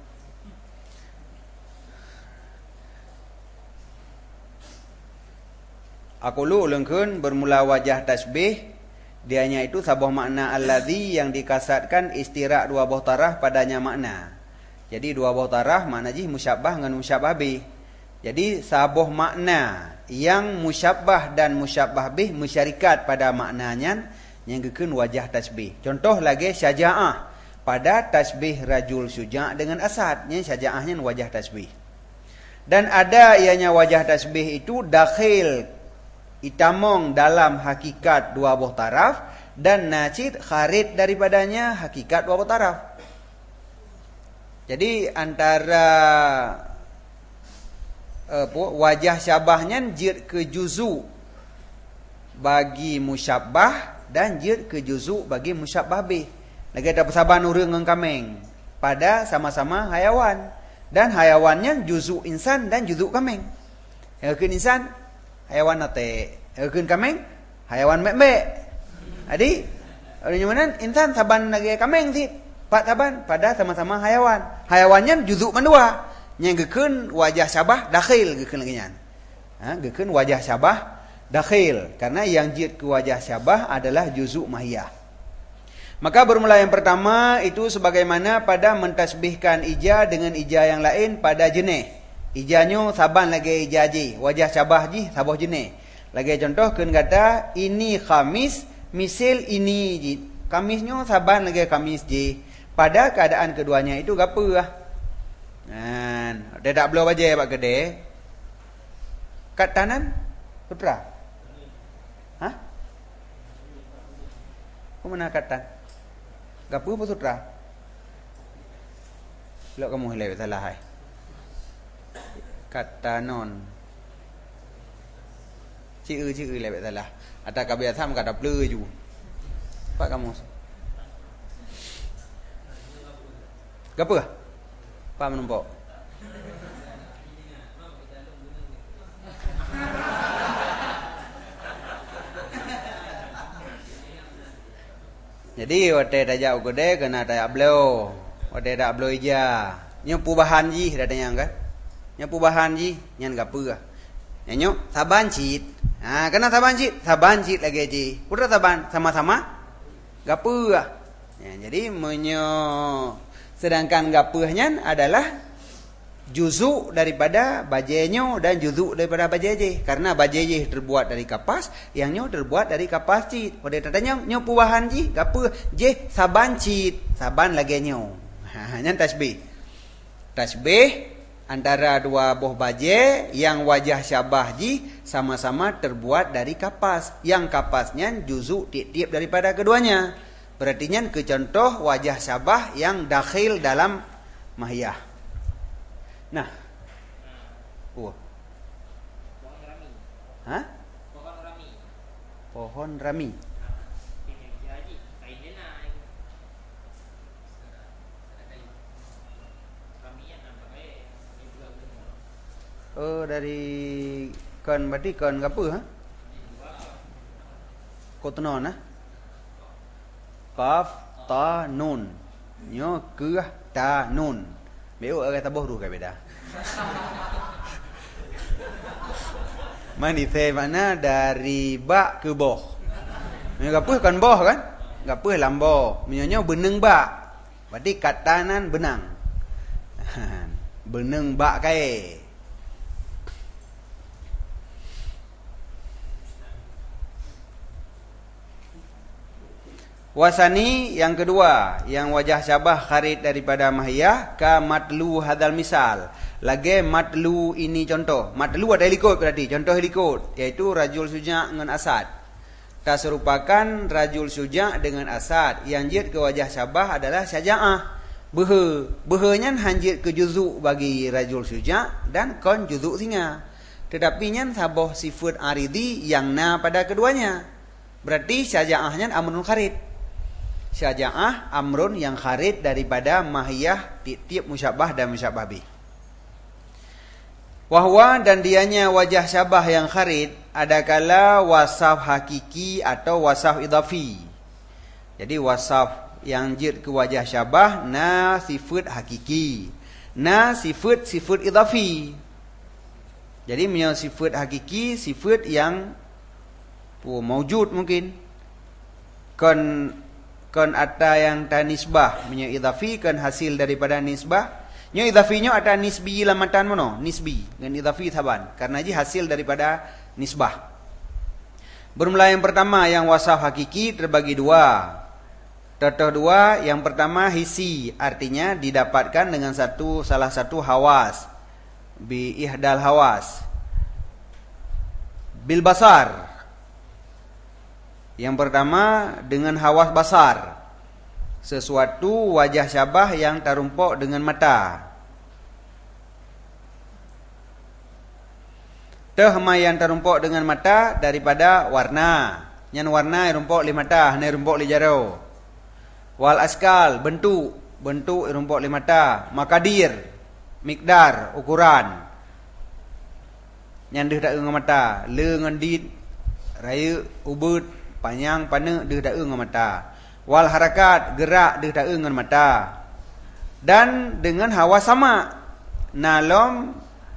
Aku lu ulangkeun bermula wajah tasbih dianya itu sabah makna alladzi yang dikasatkan istirak dua buah taraf padanya makna. Jadi dua buah taraf makna ji musyabbah dengan musyabbah bih. Jadi sabah makna yang musyabbah dan musyabbah bih mensyarikat pada maknanya yang gekeun wajah tasbih. Contoh lagi syaja'ah pada tasbih rajul syuja' dengan asad, nya syaja'ahnya wajah tasbih. Dan ada ianya wajah tasbih itu dakhil itamong dalam hakikat dua buah taraf dan najid kharid daripadanya hakikat dua buah taraf. Jadi antara wajah syabahnya jid ke juzu bagi musyabbah dan jid ke juzu bagi musyabbah bih. Lagi ada persabahan urang dengan kameng pada sama-sama hayawan. Dan hayawannya juzu insan dan juzu kameng. Hayawan insan hayawan nate, hayawan kameng hayawan mek-mek. Jadi mana insan saban lagi kameng sih. Pak saban pada sama-sama hayawan. Hayawannya juzu mandua. Yang gekeun wajah syabah dakhil gekeun lagi nyan. Gekeun wajah syabah dakhil karena yang jid ke wajah syabah adalah juzu mahiyah. Maka bermula yang pertama itu sebagaimana pada mentasbihkan ija dengan ija yang lain pada jenis. Ijanya saban lagi ija ji, wajah syabah ji sabah jenis. Lagi contoh keun kata ini khamis misil ini ji. Kamisnya saban lagi kamis ji. Pada keadaan keduanya itu gapo lah. Dia tak belum baca pak gede. Kat tanan putra. Hah? Kau mana kata? Gapu apa sutra? Belok kamu hilai salah hai. Kata non. Chữ lại vậy salah. Ada kebiasaan kata bleu ju. Pak kamu. Gapu? Pak menumpuk. Jadi wate daja ugode kena daya bleu. Wate dak bleu ija. Nyo pubahan ji datanya kan? Nyo pubahan ji nyan gapu ah. Nyo saban cit. Kena saban cit lagi ji. Putra saban sama-sama gapu ah. Jadi sedangkan gapuhnya adalah juzu daripada bajenyo dan juzu daripada bajeje karena bajeje terbuat dari kapas yang nyo terbuat dari kapas cit. Pada tanya nyo pubahan ji gapu je saban cit saban lagi nyo. Nyan tasbih antara dua buah baje yang wajah syabah ji sama-sama terbuat dari kapas yang kapasnya juzu tiap-tiap daripada keduanya. Berarti nyan ke contoh wajah syabah yang dakhil dalam mahiyah. Nah, pohon rami. Hah? Pohon rami. Dari kon berarti kon apa? Ha? Kotonon, Kaf ta nun. Nyo ke ta nun. Beo kata boh ru beda. Manise mana dari ba ke boh. Gapuh kan boh kan? Gapuh lambo. Menyonya beneng ba. Berarti katanan benang. Beneng ba kae. Wasani yang kedua, yang wajah syabah kharid daripada mahiyah ka matlu hadal misal. Lagi matlu ini contoh. Matlu ada likut berarti, contoh likut, yaitu rajul suja' dengan asad. Tak serupakan rajul suja' dengan asad. Yang jid ke wajah syabah adalah syaja'ah. Behenya hanjid ke juzu bagi rajul suja' dan kon juzu singa. Tetapi nyan sabah sifat aridi yang na pada keduanya. Berarti syaja'ahnya amrun kharid. Syaja'ah amrun yang kharid daripada mahiyah tiap musyabbah dan musyabbah bih. Wahwa dan dianya wajah syabah yang kharid adakala wasaf hakiki atau wasaf idhafi. Jadi wasaf yang jid ke wajah syabah na sifat hakiki, na sifat idhafi. Jadi punya sifat hakiki, sifat yang maujud mungkin. Kon ada yang ta nisbah, punya idhafi kan hasil daripada nisbah. Nyo idhafinya ada nisbi lamatan mono, nisbi dengan idhafi taban karena ji hasil daripada nisbah. Bermula yang pertama yang wasaf hakiki terbagi dua. Contoh dua, yang pertama hisi, artinya didapatkan dengan salah satu hawas. bi ihdal hawas. Bil basar. Yang pertama dengan hawas basar. Sesuatu wajah syabah yang terumpuk dengan mata. Tehma yang terumpuk dengan mata daripada warna. Yang warna rumpuk li mata, ni rumpuk li jaro. Wal askal, bentuk rumpuk li mata. Makadir, mikdar, ukuran. Yang dah tak dengan mata, le ngan dit, raya, ubud, panjang, pana, dah tak dengan mata. Wal harakat, gerak, dah tak dengan mata. Dan dengan hawa sama. Nalom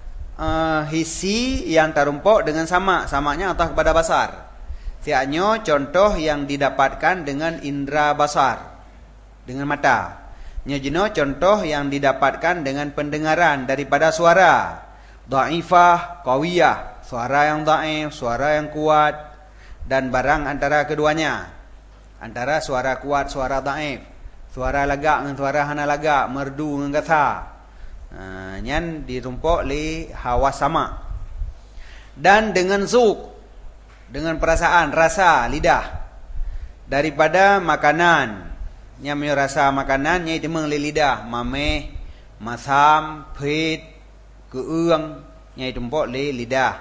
hisi yang terumpuk dengan sama. Samanya atau kepada basar. Siaknya contoh yang didapatkan dengan indera basar. Dengan mata. Nyajino contoh yang didapatkan dengan pendengaran daripada suara. Dhaifah, qawiyah, suara yang dhaif, suara yang kuat, dan barang antara keduanya. Antara suara kuat, suara dhaif, suara lagak dengan suara hana lagak, merdu dengan kasar. Nyan dirumpuk li hawa sama. Dan dengan zuk, dengan perasaan, rasa, lidah. Daripada makanan. Nyamnya rasa makanan, nyai temeng li lidah. Mameh, masam, pit, keung, nyai tumpuk li lidah.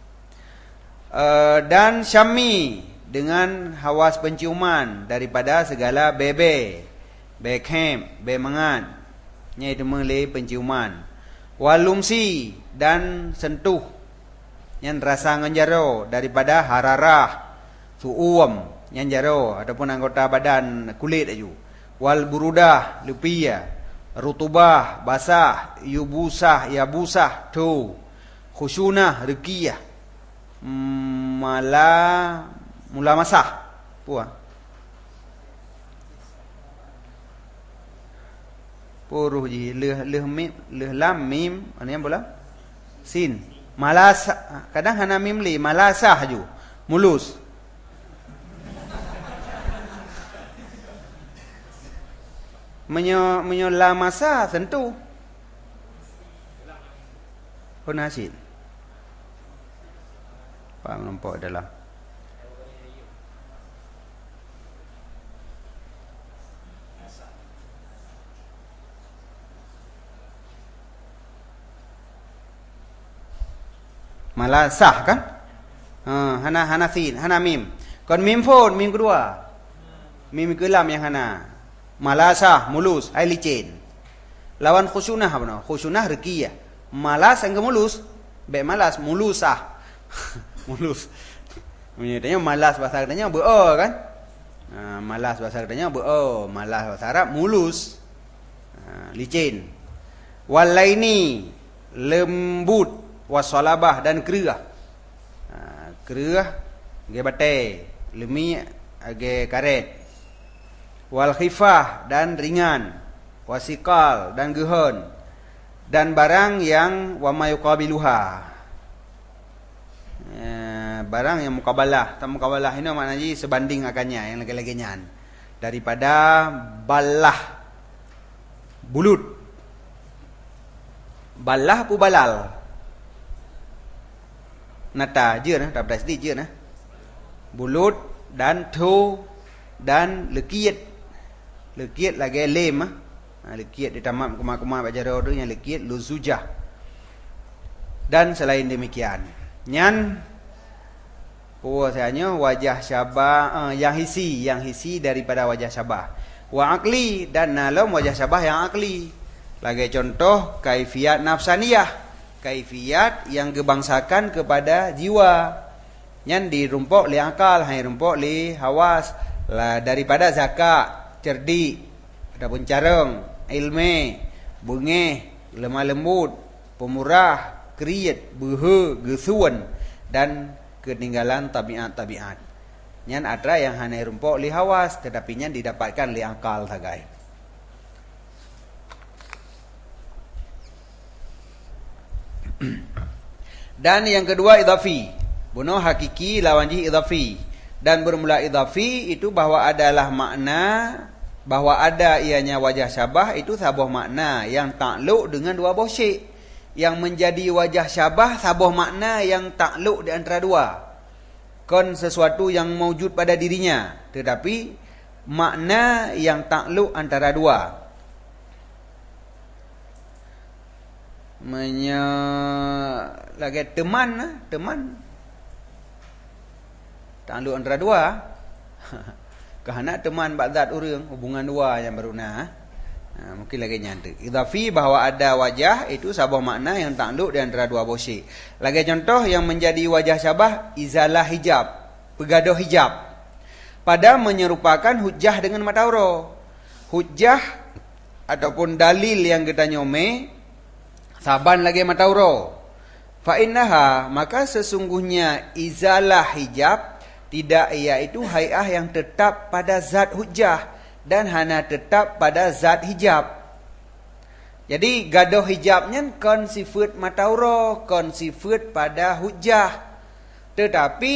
Dan syami, dengan hawas penciuman daripada segala bebe, bekem, bemangan, nyai temeng li penciuman. Walumsi, dan sentuh, yang rasa nganjaro daripada hararah, su'uam, yang jaro ataupun anggota badan kulit aju. Wal burudah, lupiyah, rutubah, basah, yubusah, yabusah, tu, khusyunah, rekiyah, mula masah, puah, puruh ji, leh lam mim, mana yang bola, sin, malasa, kadang hana mim li, malasah ju, mulus. Menyola masa tentu penasid Pak menumpuk dalam malasah kan? Hana sin, hana mim. Kon mim pun mim kedua. Mim kelam yang hana. Malasah, mulus, ai licin. Lawan khusyunah apa no? Khusyunah rekiyah. Malas yang mulus, be malas mulusah. Mulus. Menyatanya malas bahasa katanya beo kan? Malas bahasa katanya beo, malas bahasa Arab mulus. Licin. Walaini, lembut, wasalabah, dan kerah. Kerah ge batai, lemi ge karet. Wal khifah, dan ringan, wasikal, dan gehon, dan barang yang wa mayuqabiluha, barang yang mukabalah. Tak mukabalah ini maknanya sebanding akannya, yang lagi-laginya daripada balah bulut. Balah pu balal nata je nah, tak sedih je nah. Bulut dan tu dan lekit. Lekit lagi lem lekit di tamat kuma-kuma bajaro tu yang lekit luzujah. Dan selain demikian, nyan puasanya wajah syabah yang hisi daripada wajah syabah. Wa akli, dan nalam wajah syabah yang akli. Lagi contoh kaifiat nafsaniyah, kaifiat yang gebangsakan kepada jiwa. Nyan dirumpuk li akal, hai rumpuk li hawas lah, daripada zakat, cerdik, adapun careng, ilme, bengeh, lemah lembut, pemurah, kriat, behe, gesuan, dan ketinggalan tabiat-tabiat. Nyan ada yang hanya rumpuk li hawas, tetapi nyan didapatkan li akal sagai. Dan yang kedua idhafi, bunuh hakiki lawan ji idhafi. Dan bermula idhafi itu bahwa adalah makna, bahwa ada ianya wajah syabah itu sebuah makna yang takluk dengan dua buah syai', yang menjadi wajah syabah sabuh makna yang takluk di antara dua. Kon sesuatu yang mewujud pada dirinya, tetapi makna yang takluk antara dua. Lagi teman takluk antara dua. Kerana teman ba'zat urang, hubungan dua yang beruna. Mungkin lagi nyantik. Idhafi bahawa ada wajah itu sebuah makna yang takluk di antara dua bosyik. Lagi contoh yang menjadi wajah syabah izalah hijab, pegaduh hijab. Pada menyerupakan hujjah dengan matauro. Hujjah ataupun dalil yang kita nyome saban lagi matauro. Fa innaha, maka sesungguhnya izalah hijab tidak iaitu hai'ah yang tetap pada zat hujjah dan hanya tetap pada zat hijab. Jadi gaduh hijabnya kon sifat matauro, kon sifat pada hujjah. Tetapi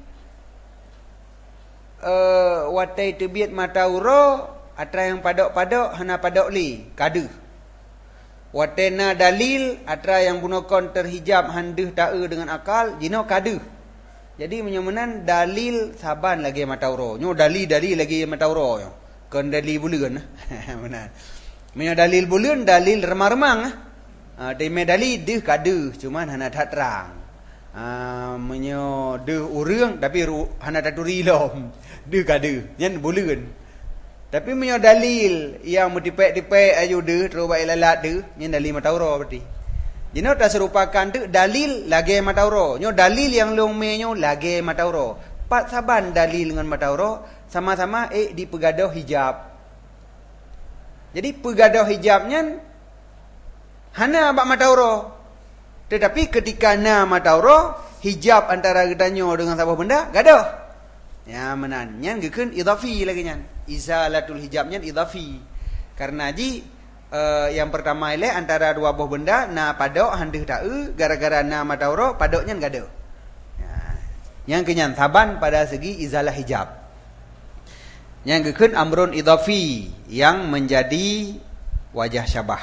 watai tebiat matauro atra yang padok-padok hana padok li kadu. Watai na dalil atra yang bunokon terhijab handeh ta'e dengan akal jino kadu. Jadi menyemenan dalil saban lagi matauro. Nyo dalil lagi matauro. Kon dalil bulan. Benar. Menyo dalil bulan dalil remang-remang. Deme dalil deh kadu cuman hana tak terang. Menyo deh urang tapi hana tak turilom. Deh kadu nyen bulan. Tapi menyo dalil yang mutipek-tipek ayu deh terus baik lalat deh nyen dalil matauro berarti. Jino tak serupakan tu dalil lagi matauro. Nyo dalil yang longme nyo lagi matauro. Pat saban dalil dengan matauro sama-sama di pegaduh hijab. Jadi pegaduh hijabnya hana bak matauro. Tetapi ketika na matauro hijab antara gedanyo dengan sebuah benda gaduh. Ya menan. Nyan gekeun idhafi lagi nyan. Izalatul hijabnya idhafi. Karena yang pertama ile antara dua buah benda na padok handeh ta'e gara-gara na matauro padoknya enggak ada. Ya. Yang kenyan saban pada segi izalah hijab. Yang kekeun amrun idhafi yang menjadi wajah syabah.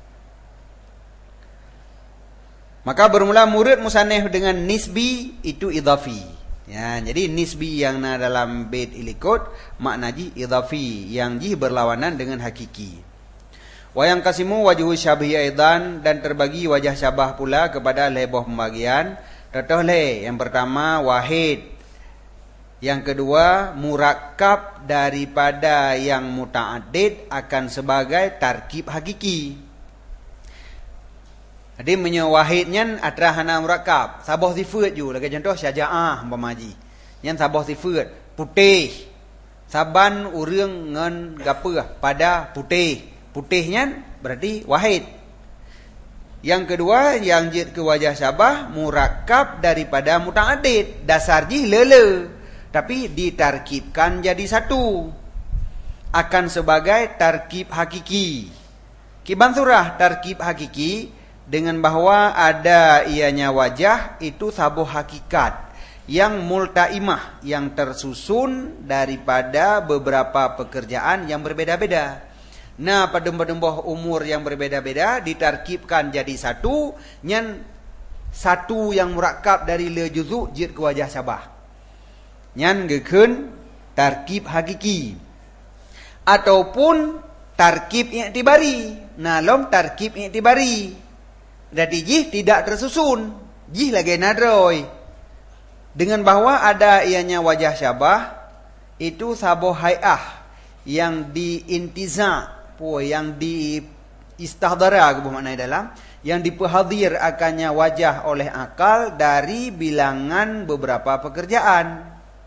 Maka bermula murid musannif dengan nisbi itu idhafi. Ya, jadi nisbi yang na dalam bait ilikut makna idhafi yang berlawanan dengan hakiki. Wayang kasimu wajhu syabih aidan dan terbagi wajah syabah pula kepada leboh pembagian. Contoh yang pertama wahid. Yang kedua murakkab daripada yang muta'addid akan sebagai tarkib hakiki. Jadi menyo wahidnya atra hana murakkab, sabah sifat ju. Lagi contoh syaja'ah umpamaji. Yang sabah sifat putih. Saban urang ngan gapeuh pada putih. Putihnya berarti wahid. Yang kedua yang jid ke wajah syabah murakkab daripada muta'addid. Dasar lele tapi ditarkibkan jadi satu. Akan sebagai tarkib hakiki. Kiban surah tarkib hakiki dengan bahwa ada ianya wajah itu sabuh hakikat yang multaimah, yang tersusun daripada beberapa pekerjaan yang berbeda-beda. Nah, pademboh umur yang berbeda-beda ditarkibkan jadi satu, nyan satu yang murakkab dari le juzuk jid ke wajah syabah. Nyan gekeun tarkib hakiki ataupun tarkib i'tibari. Nah, lom tarkib i'tibari. Berarti jih tidak tersusun, jih lagi nadroi. Dengan bahwa ada ianya wajah syabah itu sabuh hai'ah yang diintiza' yang di istahdara ke makna dalam yang diperhadir akannya wajah oleh akal dari bilangan beberapa pekerjaan.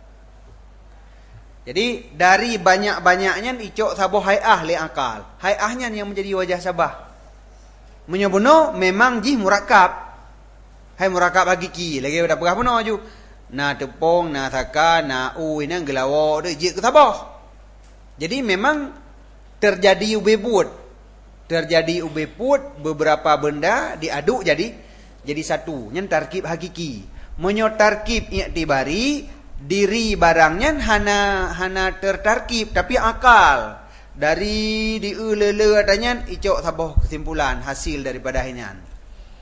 Jadi dari banyak-banyaknya icok sabuh hai'ah li akal. Hai'ahnya yang menjadi wajah syabah. Menyobono memang jih murakkab. Hai murakkab hakiki lagi dah pegah puno ju. Na tepung, na saka, na nang gelawo de jih ke sabah. Jadi memang terjadi ubebut. Terjadi ubebut beberapa benda diaduk jadi satu. Yang tarkib hakiki. Menyo tarkib i'tibari diri barangnya hana tertarkib tapi akal. Dari diulele adanya icok sabuh kesimpulan hasil daripada hinyan.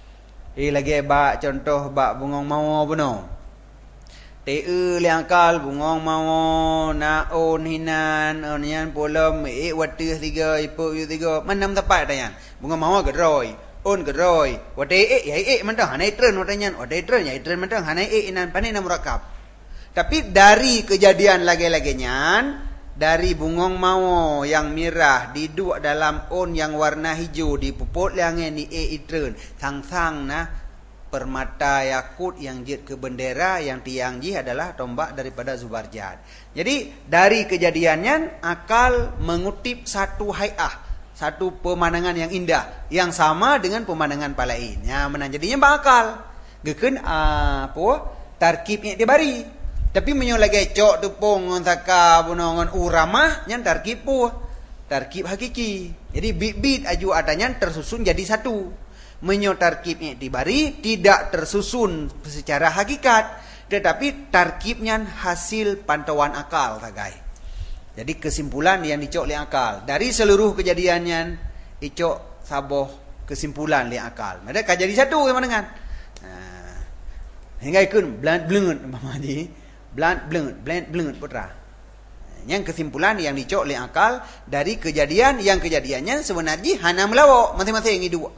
Lagi bak contoh bak bungong mau beno. Liang akal bungong mau na on hinan onian polom watih 3 ipu 3 manam tepat tayan. Bungong mau geroi, on geroi. Watih man dah hanai tren watanyan, watih tren ya tren man dah hanai inan panen na murakab. Tapi dari kejadian lagi-laginya dari bungong mau yang merah diduk dalam on yang warna hijau dipuput liangnya ni itren sang-sang nah permata yakut yang jid ke bendera yang tiang ji adalah tombak daripada Zubarjad. Jadi dari kejadiannya akal mengutip satu hai'ah, satu pemandangan yang indah yang sama dengan pemandangan palain. Ya menang jadinya bakal geken apa tarkibnya dibari. Tapi menyo lagi cok tepung ngon saka bunongon uramah nyan tarkib pu tarkib hakiki. Jadi bit-bit aju adanya tersusun jadi satu. Menyo tarkibnya dibari tidak tersusun secara hakikat, tetapi tarkibnya hasil pantauan akal tagai. Jadi kesimpulan yang dicok oleh akal dari seluruh kejadiannya icok saboh kesimpulan oleh akal. Mereka jadi satu sama dengan hingga ikun blend mamaji. Blend putra. Yang kesimpulan yang dicok oleh akal dari kejadian yang kejadiannya sebenarnya hana melawak masing-masing hidup.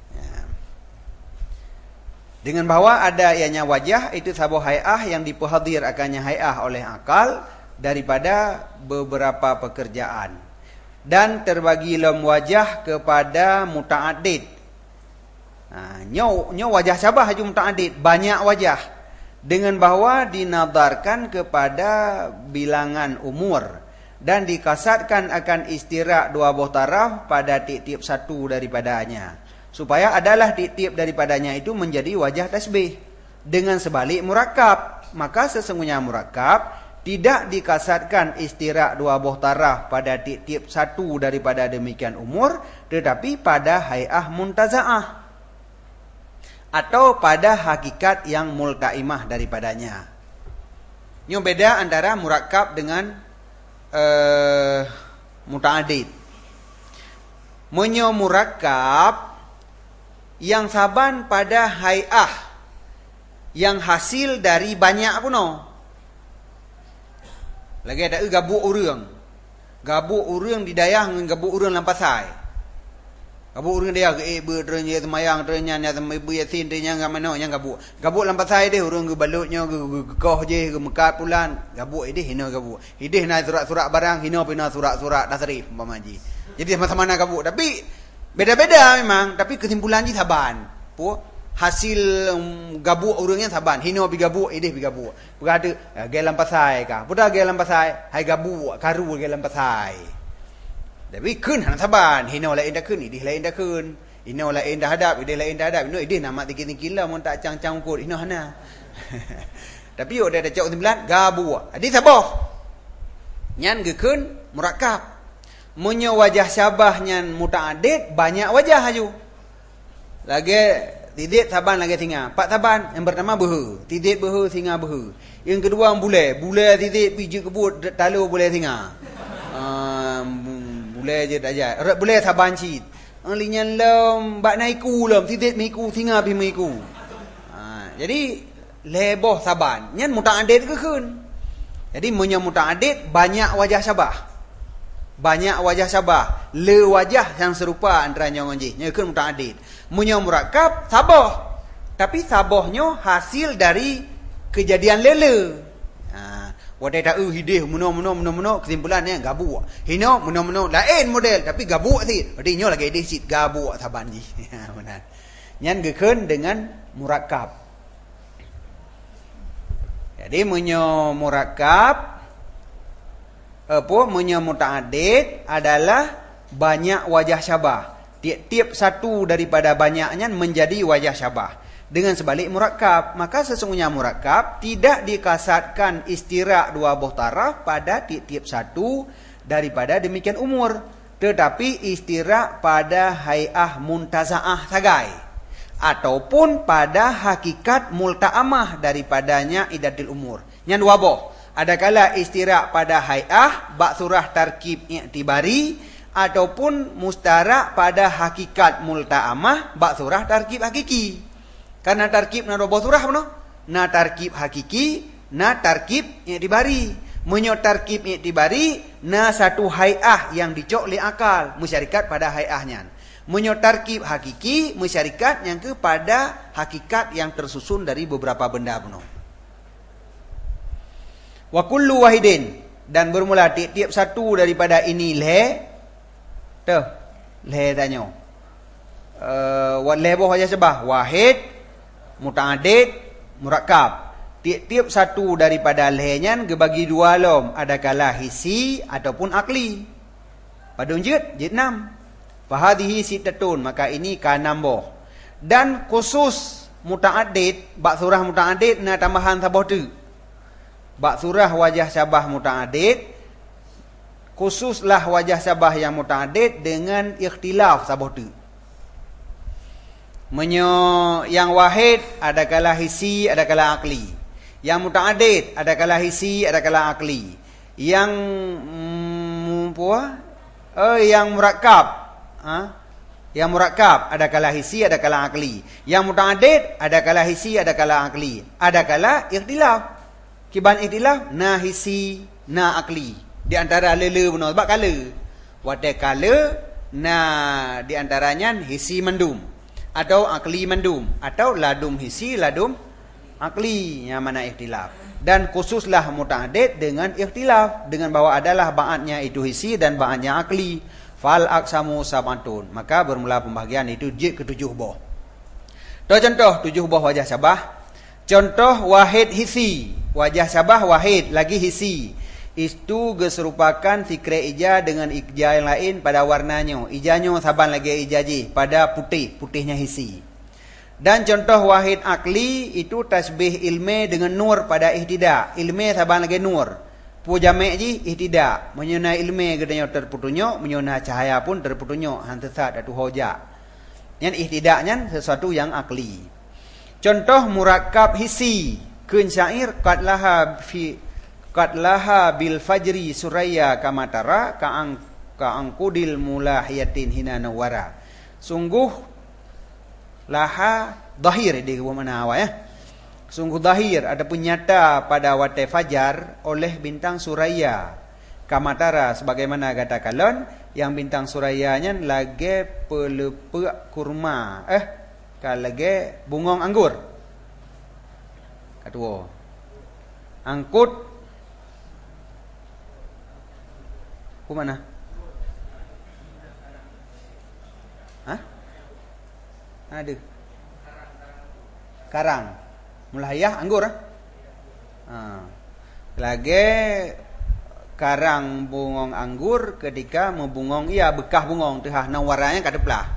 Dengan bahwa ada ianya wajah itu sabuh hai'ah yang diperhadir akannya hai'ah oleh akal daripada beberapa pekerjaan. Dan terbagi dalam wajah kepada muta'adid. Nyo wajah sabah haju muta'adid, banyak wajah. Dengan bahwa dinadarkan kepada bilangan umur dan dikasatkan akan istirak dua buah taraf pada tiap-tiap satu daripadanya, supaya adalah tiap-tiap daripadanya itu menjadi wajah tasbih. Dengan sebalik murakab, maka sesungguhnya murakab tidak dikasatkan istirak dua buah taraf pada tiap-tiap satu daripada demikian umur, tetapi pada hai'ah muntaza'ah atau pada hakikat yang multaimah daripadanya. Ini beda antara murakab dengan muta'adid. Menyo murakab yang saban pada hai'ah yang hasil dari banyak puno. Lagi ada gabuk urang. Gabuk urang di dayah dengan gabuk urang lampasai. Gabuk urang dia ke berternya semayang ternya ibu yasin ternya ngamano yang gabuk. Gabuk lampasai dia urang ke balutnya ke koh je ke mekat pulan. Gabuk ini hina gabuk. Idih na surat-surat barang hina pina surat-surat tasrif umpamaji. Jadi sama-sama nak gabuk tapi beda-beda memang, tapi kesimpulan je saban. Hasil gabuk urangnya saban. Hino bi gabuk, idih bi gabuk. Berada gay lampasai kah? Budak gay lampasai, hai gabuk karu gay lampasai. Tapi kun hana saban. Hino lain dah kun, idih lain dah kun. Hino lain dah hadap, idih lain dah hadap. Hino idih nama tinggi-tinggi lah mun tak cang-cang ukut. Hino hana. Tapi yo dah cak kesimpulan gabuk. Adi sabah. Nyan gekun murakab. Munyo wajah syabahnya muta'adid banyak wajah aju. Lagi tidik saban lagi singa. 4 saban yang pertama behu. Tidik behu singa behu. Yang kedua bule. Bule tidik biji kebut talu bule singa. Bule je tak ajar. Bule saban cit. Alinya lom bak naiku lom tidik miku singa pi miku. Jadi leboh saban. Nyan muta'adid ke kun. Jadi munyo muta'adid banyak wajah syabah. Banyak wajah sabah, le wajah yang serupa antaranya ngonji. Nyekun muta'adid. Munyo murakab sabah. Tapi sabahnya hasil dari kejadian lele. Wadai tak hidih muno kesimpulannya gabuk. Hino muno lain model tapi gabuk sih. Berarti nyo lagi hidih sit gabuk saban ji. Benar. Nyan gekun dengan murakab. Jadi munyo murakab munyo muta'adid adalah banyak wajah syabah. Tiap-tiap satu daripada banyaknya menjadi wajah syabah. Dengan sebalik murakab, maka sesungguhnya murakab tidak dikasatkan istirak dua buah taraf pada tiap-tiap satu daripada demikian umur, tetapi istirak pada hai'ah muntaza'ah sagai, ataupun pada hakikat multa'amah daripadanya idatil umur. Yang dua buah. Adakala istirak pada hai'ah bak surah tarkib i'tibari ataupun mustarak pada hakikat multa'amah bak surah tarkib hakiki. Karena tarkib na roboh surah no. Na tarkib hakiki, na tarkib i'tibari. Menyo tarkib i'tibari na satu hai'ah yang dicok li akal, musyarikat pada hai'ahnya. Menyo tarkib hakiki, musyarikat yang kepada hakikat yang tersusun dari beberapa benda no. Wa kullu wahidin, dan bermula tiap-tiap satu daripada ini le tanya. Le boh aja sebah wahid, muta'addid, murakkab. Tiap-tiap satu daripada lehnya gebagi dua lom, adakala hisi ataupun akli. Padun jid 6. Fahadhihi sittatun, maka ini ka-6 boh. Dan khusus muta'addid, bak surah muta'addid na tambahan sabah tu. Bak surah wajah sabah muta'addid, khususlah wajah sabah yang muta'addid dengan ikhtilaf sabah tu. Menyo yang wahid adakala hisi, adakala akli. Yang muta'addid adakala hisi, adakala akli. Yang yang murakkab, yang murakkab adakala hisi, adakala akli. Yang muta'addid adakala hisi, adakala akli. Adakala ikhtilaf. Kiban ikhtilaf na hisi, na akli. Di antara lele benar sebab kala. Wate kala na di antaranya hisi mendum atau akli mendum atau ladum hisi, ladum akli, yang mana ikhtilaf. Dan khususlah muta'addid dengan ikhtilaf, dengan bahwa adalah ba'atnya itu hisi dan ba'atnya akli. Fal aksamu sab'atun, maka bermula pembahagian itu jid ke-7 boh. Contoh 7 boh wajah sabah. Contoh wahid hisi, wajah sabah wahid lagi hisi. Itu keserupakan fikre ija dengan ija yang lain pada warnanya. Ijanya saban lagi ijaji pada putih, putihnya hisi. Dan contoh wahid akli itu tasbih ilme dengan nur pada ihtida. Ilme saban lagi nur. Pujame ji ihtida. Menyona ilme gedanya terputunyo, menyona cahaya pun terputunyo. Hantasat atau hoja. Yang ihtidanya sesuatu yang akli. Contoh murakkab hisi, kun syair qad laha bil fajri suraya kamatara ka'angkudil mulahiyatin hina nawara. Sungguh laha dhahir di mana awak ya. Sungguh dhahir adapun nyata pada waktu fajar oleh bintang suraya kamatara, sebagaimana kata kalon yang bintang surayanya lagi pelepek kurma lagi bungong anggur. Kedua angkut ku mana? Ada karang mulahiyah anggur. Lagi karang bungong anggur ketika membungong bekah bungong teh nawaranya kadeplah.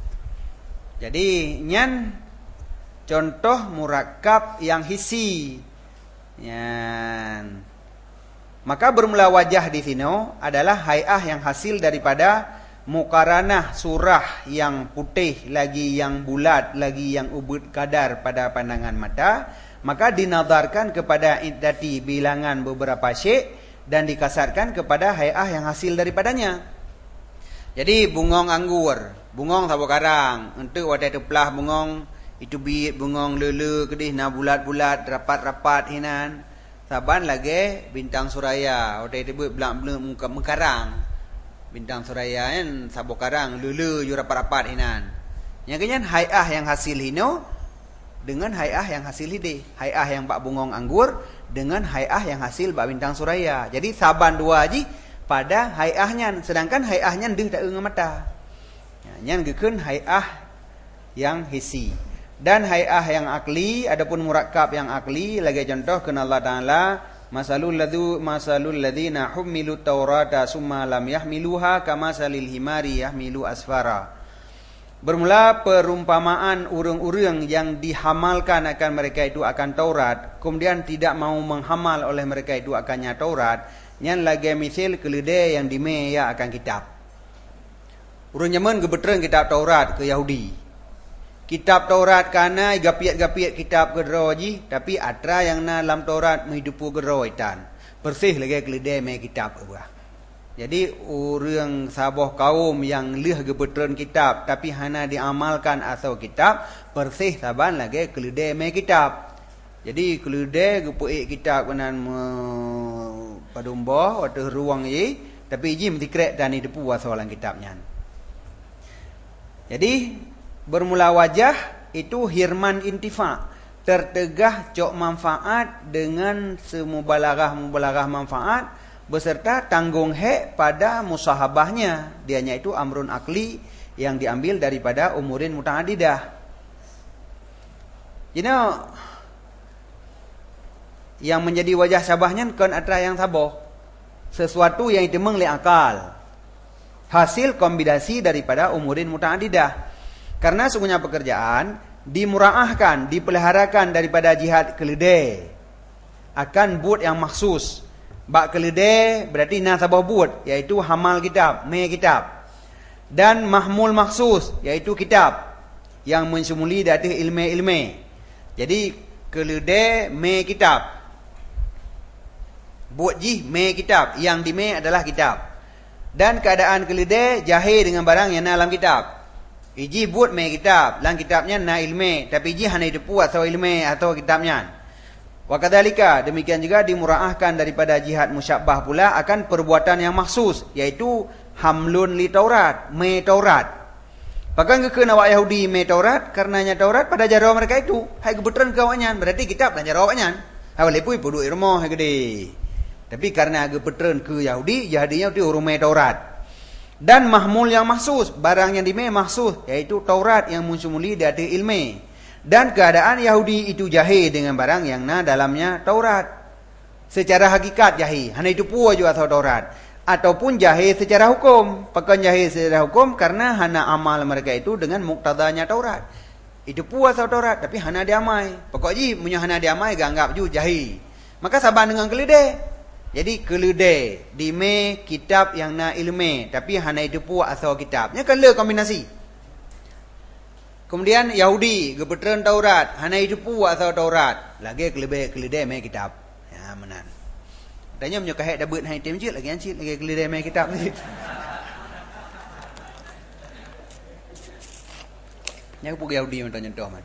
Jadi nyan contoh murakkab yang hisi. Nyan. Maka bermula wajah di sini adalah hai'ah yang hasil daripada muqaranah surah yang putih lagi yang bulat lagi yang ubud kadar pada pandangan mata, maka dinadarkan kepada iddati bilangan beberapa syek dan dikasarkan kepada hai'ah yang hasil daripadanya. Jadi bungong anggur, bungong sabo karang, untuk wadah teplah bungong itu biit bungong lele kedih na bulat-bulat rapat-rapat hinan. Saban lagi bintang suraya, wadah itu belak-belak muka mekarang. Bintang suraya kan sabo karang lele ju rapat-rapat hinan. Yang kenyan hai'ah yang hasil hino dengan hai'ah yang hasil hide, hai'ah yang bak bungong anggur dengan hai'ah yang hasil bak bintang suraya. Jadi saban dua aji pada hai'ahnya, sedangkan hai'ahnya deh tak ngam mata. Nyan gekeun hai'ah yang hisi. Dan hai'ah yang akli, adapun murakkab yang akli, lagi contoh kena Allah Ta'ala, masalul ladzina hummilut taurata summa lam yahmiluha kamasalil himari yahmilu asfara. Bermula perumpamaan urang-urang yang dihamalkan akan mereka itu akan Taurat, kemudian tidak mau menghamal oleh mereka itu akannya Taurat, nyan lagi misil keledai yang dimeya akan kitab. Urang zaman gebetreun kitab Taurat ke Yahudi. Kitab Taurat kana gapiat-gapiat kitab gedroji, tapi atra yang na dalam Taurat menghidupu gedroitan. Bersih lagi keledai me kitab ubah. Jadi orang saboh kaum yang leh gebetren kitab tapi hana diamalkan asal kitab persih saban lagi keledai me kitab. Jadi keledai gepuik kitab kenan padumba waktu ruang ye tapi ji mesti krek dan depu asalan kitabnya. Jadi bermula wajah itu hirman intifa, tertegah cok manfaat dengan semubalaghah manfaat beserta tanggung hak pada musahabahnya. Dianya itu amrun akli yang diambil daripada umurin muta'adidah. You know, yang menjadi wajah sabahnya kan atra yang saboh. Sesuatu yang ditemeng oleh akal. Hasil kombinasi daripada umurin muta'adidah. Karena sungguhnya pekerjaan dimuraahkan, dipeliharakan daripada jihad keledai. Akan buat yang maksus. Bak keledai berarti nasabah buat, yaitu hamal kitab, me kitab. Dan mahmul maksus, yaitu kitab yang mensumuli dari ilmu-ilmu. Jadi keledai me kitab. Buat ji me kitab, yang di me adalah kitab. Dan keadaan keledai jahil dengan barang yang dalam kitab. Iji buat me kitab, lang kitabnya na ilmu, tapi iji hanya depu atau ilmu atau kitabnya. Wa kadzalika, demikian juga dimuraahkan daripada jihad musyabbah pula akan perbuatan yang maksus, yaitu hamlun li Taurat, me Taurat. Bahkan kekena awak Yahudi me Taurat, karenanya Taurat pada jaraw mereka itu, hai kebetulan kawannya, berarti kitab dan jarawanya. Awak lepui puduk irmah hai gede. Tapi karena kebetulan ke Yahudi, jadinya itu urung me Taurat. Dan mahmul yang maksus, barang yang di me maksus, yaitu Taurat yang mensumuli dari ilmu. Dan keadaan Yahudi itu jahil dengan barang yang dalamnya Taurat. Secara hakikat jahil, hanya itu pua juga Taurat. Ataupun jahil secara hukum. Pakan jahil secara hukum karena hanya amal mereka itu dengan muktadanya Taurat. Itu pua Taurat, tapi hanya diamai. Pokoknya punya hanya diamai, ganggap juga jahil. Maka saban dengan keledai. Jadi keledai di me kitab yang na ilmu, tapi hanya itu pua asal kitabnya kan le kombinasi. Kemudian Yahudi kebetulan Taurat, hanya itu pua atau Taurat, lagi keledai me kitab. Ya menan. Tanya menyuka hak dabut hai tim je lagi ancit lagi keledai me kitab ni. Nya pug Yahudi man tanya toh man.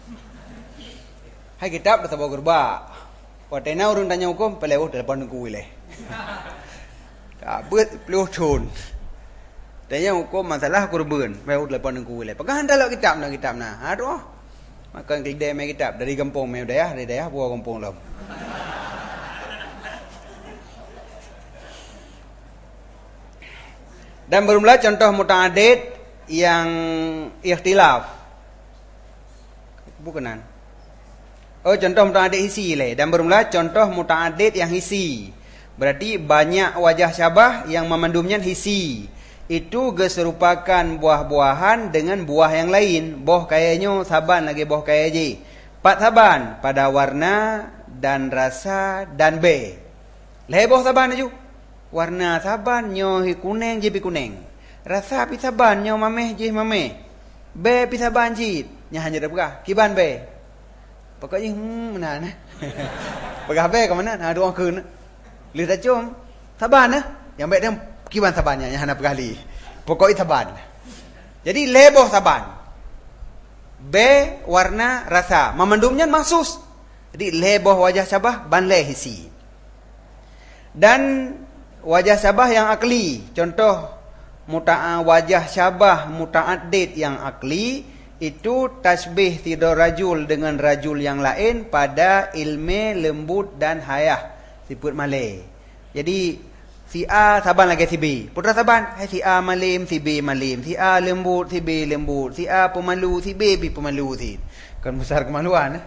Hai kitab dah sabar gerba. Watena urun tanya hukum pelewuh telepon ku wileh. Kabut pelewuh chun. Tanya hukum masalah kurban, mau telepon ku wileh. Pegang dalam kitab na. Aduh. Maka keledai me kitab dari kampung me dari daerah buah kampung lam. Dan bermula contoh muta'adid yang ikhtilaf. Bukanan. Oh, contoh muta'adid hisi le. Dan bermula contoh muta'adid yang hisi. Berarti banyak wajah syabah yang memandumnya hisi. Itu keserupakan buah-buahan dengan buah yang lain. Buah kayaknya saban lagi buah kayak je. 4 saban pada warna dan rasa dan B. Leboh saban aja. Warna saban nyo kuning je pi kuning. Rasa pi saban nyo mameh je mameh. B pi saban je. Nya hanya dapah kiban B. Pokoknya mana nah. Pegah B ke mana? Nah dua keun. Lihat cum saban nah. Yang baik dia kiban sabannya nya hana pegali. Pokoknya saban. Jadi leboh saban. B warna rasa. Memandumnya maksus. Jadi leboh wajah syabah ban le hisi. Dan wajah syabah yang akli. Contoh wajah syabah muta'addid yang akli itu tasbih tidak rajul dengan rajul yang lain pada ilmu lembut dan hayah siput malay. Jadi si A saban lagi si B. Putra saban, hai si A malim, si B malim, si A lembut, si B lembut, si A pemalu, si B pemalu si. Kan besar kemaluan.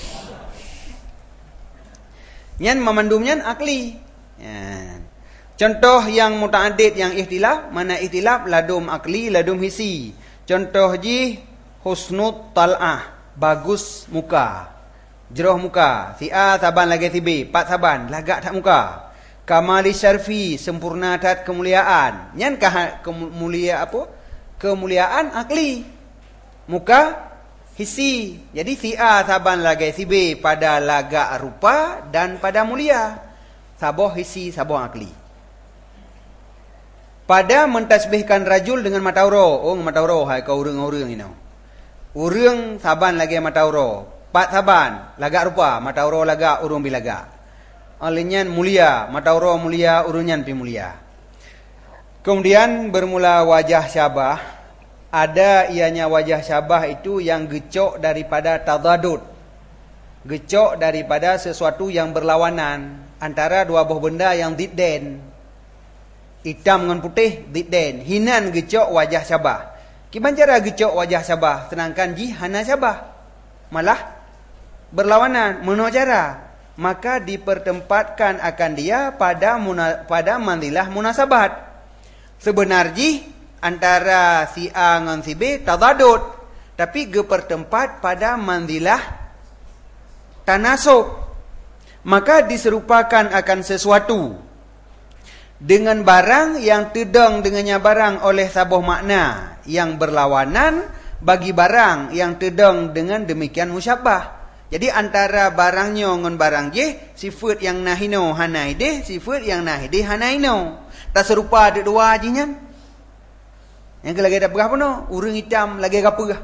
Nyan memandumnya akli. Ya. Contoh yang muta'addid yang ikhtilaf, mana ikhtilaf ladum akli, ladum hisi. Contoh ji husnut tal'ah, bagus muka. Jeroh muka. Si A saban lagi si B, 4 saban, lagak tak muka. Kamali syarfi, sempurna tat kemuliaan. Nyan kemuliaan apa? Kemuliaan akli. Muka hisi. Jadi si A saban lagi si B pada lagak rupa dan pada mulia. Saboh hisi, saboh akli. pada mentasbihkan rajul dengan matauro. Oh matauro hai kau urang-urang ini. Urang saban lagi matauro. Pat saban lagak rupa matauro lagak urang bilaga. Alinyan mulia, matauro mulia, urunyan pi mulia. Kemudian bermula wajah syabah. Ada ianya wajah syabah itu yang gecok daripada tadadud. Gecok daripada sesuatu yang berlawanan antara dua buah benda yang didden. Hitam dengan putih didden. Hinan gecok wajah syabah. Gimana cara gecok wajah syabah? Sedangkan hana syabah. Malah berlawanan. Mana cara? Maka dipertempatkan akan dia pada manzilah munasabat. Sebenarnya antara si A dengan si B tadadud, tapi gepertempat pada manzilah tanasub. Maka diserupakan akan sesuatu dengan barang yang tedang dengannya barang oleh sabuh makna yang berlawanan bagi barang yang tedang dengan demikian musyabbah. Jadi antara barangnya dengan barang je, sifat yang nahino hanai deh, sifat yang nahi deh hanaino. Tak serupa ada dua ajinya. Yang lagi ada berapa no? Urang hitam lagi apa gah?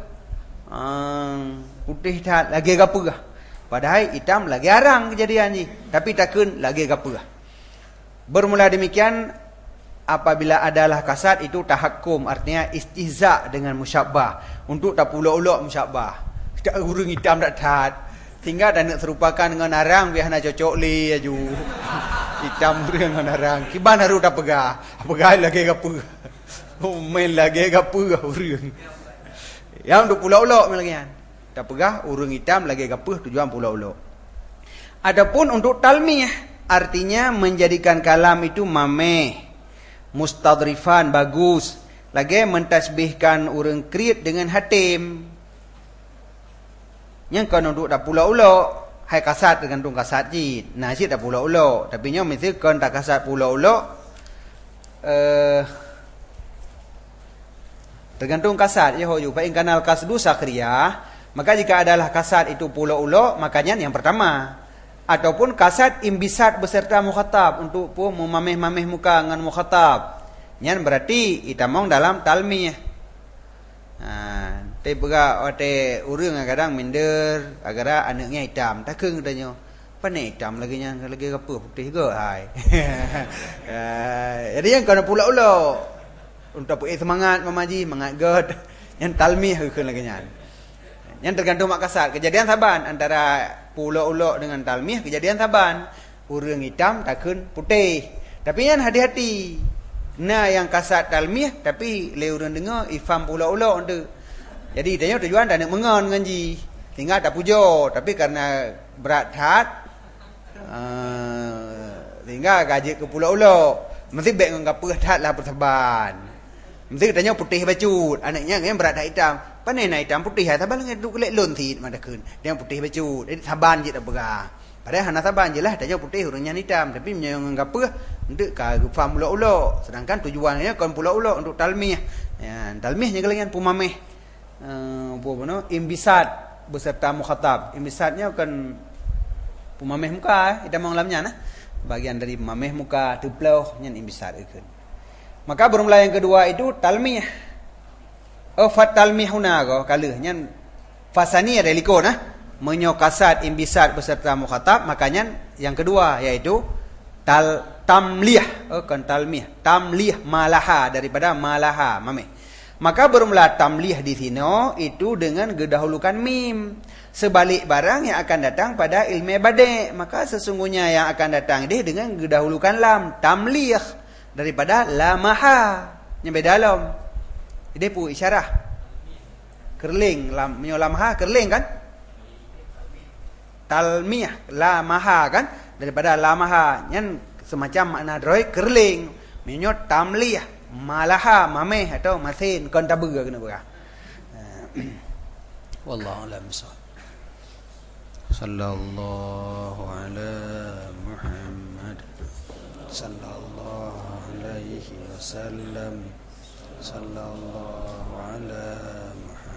Putih tak lagi apa gah? Padahal hitam lagi arang kejadian ni. Tapi takun lagi apa gah? Bermula demikian apabila adalah kasat itu tahakkum, artinya istihza dengan musyabbah. Untuk tak pula-ulak musyabbah. Tak urang hitam tak tat. Tinggal tak nak serupakan dengan arang biar nak cocok li aju. Hitam urang dengan arang. Kiban haru tak pegah. Pegah lagi apa gah? Oh, main lagi apa urang. Yang duk pula-ulak lagi kan. Tak pegah urang hitam lagi apa tujuan pula-ulak. Adapun untuk talmiyah artinya menjadikan kalam itu mameh, mustadrifan bagus. Lagi mentasbihkan urang kriit dengan hatim. Yang kau duk tak pula-ulak, hai kasat tergantung kasat jid. Nah, jid tak pula-ulak, tapi nya mesti kau tak kasat pula-ulak. Tergantung kasat ya hoju fa in kanal kasdu sakriyah, maka jika adalah kasat itu pula-ulak makanya yang pertama, ataupun kasat imbisat beserta mukhatab untuk pun memameh-mameh muka dengan mukhatab, yang berarti itamong dalam talmiyah. Tapi pega ote urang kadang minder agar anaknya hitam takeng katanya panik hitam lagi apa putih ke hai. Jadi yang kena pula-ulak untuk punya semangat mamaji, semangat god. Yang talmih ke lagi nyan. Yang tergantung mak kasar. Kejadian saban antara pula-ulak dengan talmih, kejadian saban. Urang hitam takun putih. Tapi yang hati-hati. Nah yang kasar talmih tapi le urang dengar ifam pula-ulak untuk. Jadi tanya tujuan tak nak mengon dengan ji. Tinggal tak puja, tapi karena berat hat tinggal gaji ke pula-ulak. Mesti baik dengan kapur hat lah persaban. Mesti katanya putih bacut. Anaknya yang berat tak hitam. Pandai nak hitam putih. Sabar dengan duk lek lon thit madakun. Dia putih bacut. Jadi saban je tak berah. Padahal hana saban je lah. Tanya putih urangnya hitam. Tapi yang kapur untuk faham pula-ulak. Sedangkan tujuannya kan pula-ulak untuk talmih. Ya, talmihnya kalangan pumameh. Imbisat beserta mukhatab. Imbisatnya kan pumameh muka. Kita mau lamnya nah. Bagian dari pumameh muka teplau yang imbisat itu. Maka bermula yang kedua itu talmiyah. Fat talmihuna ko kalahnya fasani ada liko nah. Menyokasat imbisat beserta mukhatab, makanya yang kedua yaitu tamliyah. Kan talmiyah. Tamliyah malaha daripada malaha mameh. Maka bermula tamlih di sini itu dengan gedahulukan mim. Sebalik barang yang akan datang pada ilmu bade. Maka sesungguhnya yang akan datang dia dengan gedahulukan lam. Tamlih daripada lamaha. Yang beda lam. Dia pun isyarah. Kerling. Lamaha kerling kan? Talmiyah. Lamaha kan? Daripada lamaha. Yang semacam makna droid kerling. Menyot tamlih. Malaha mameh atau masin kon tabuga kena berah. Wallahu a'lam bissawab. Sallallahu ala Muhammad sallallahu alaihi wasallam sallallahu ala Muhammad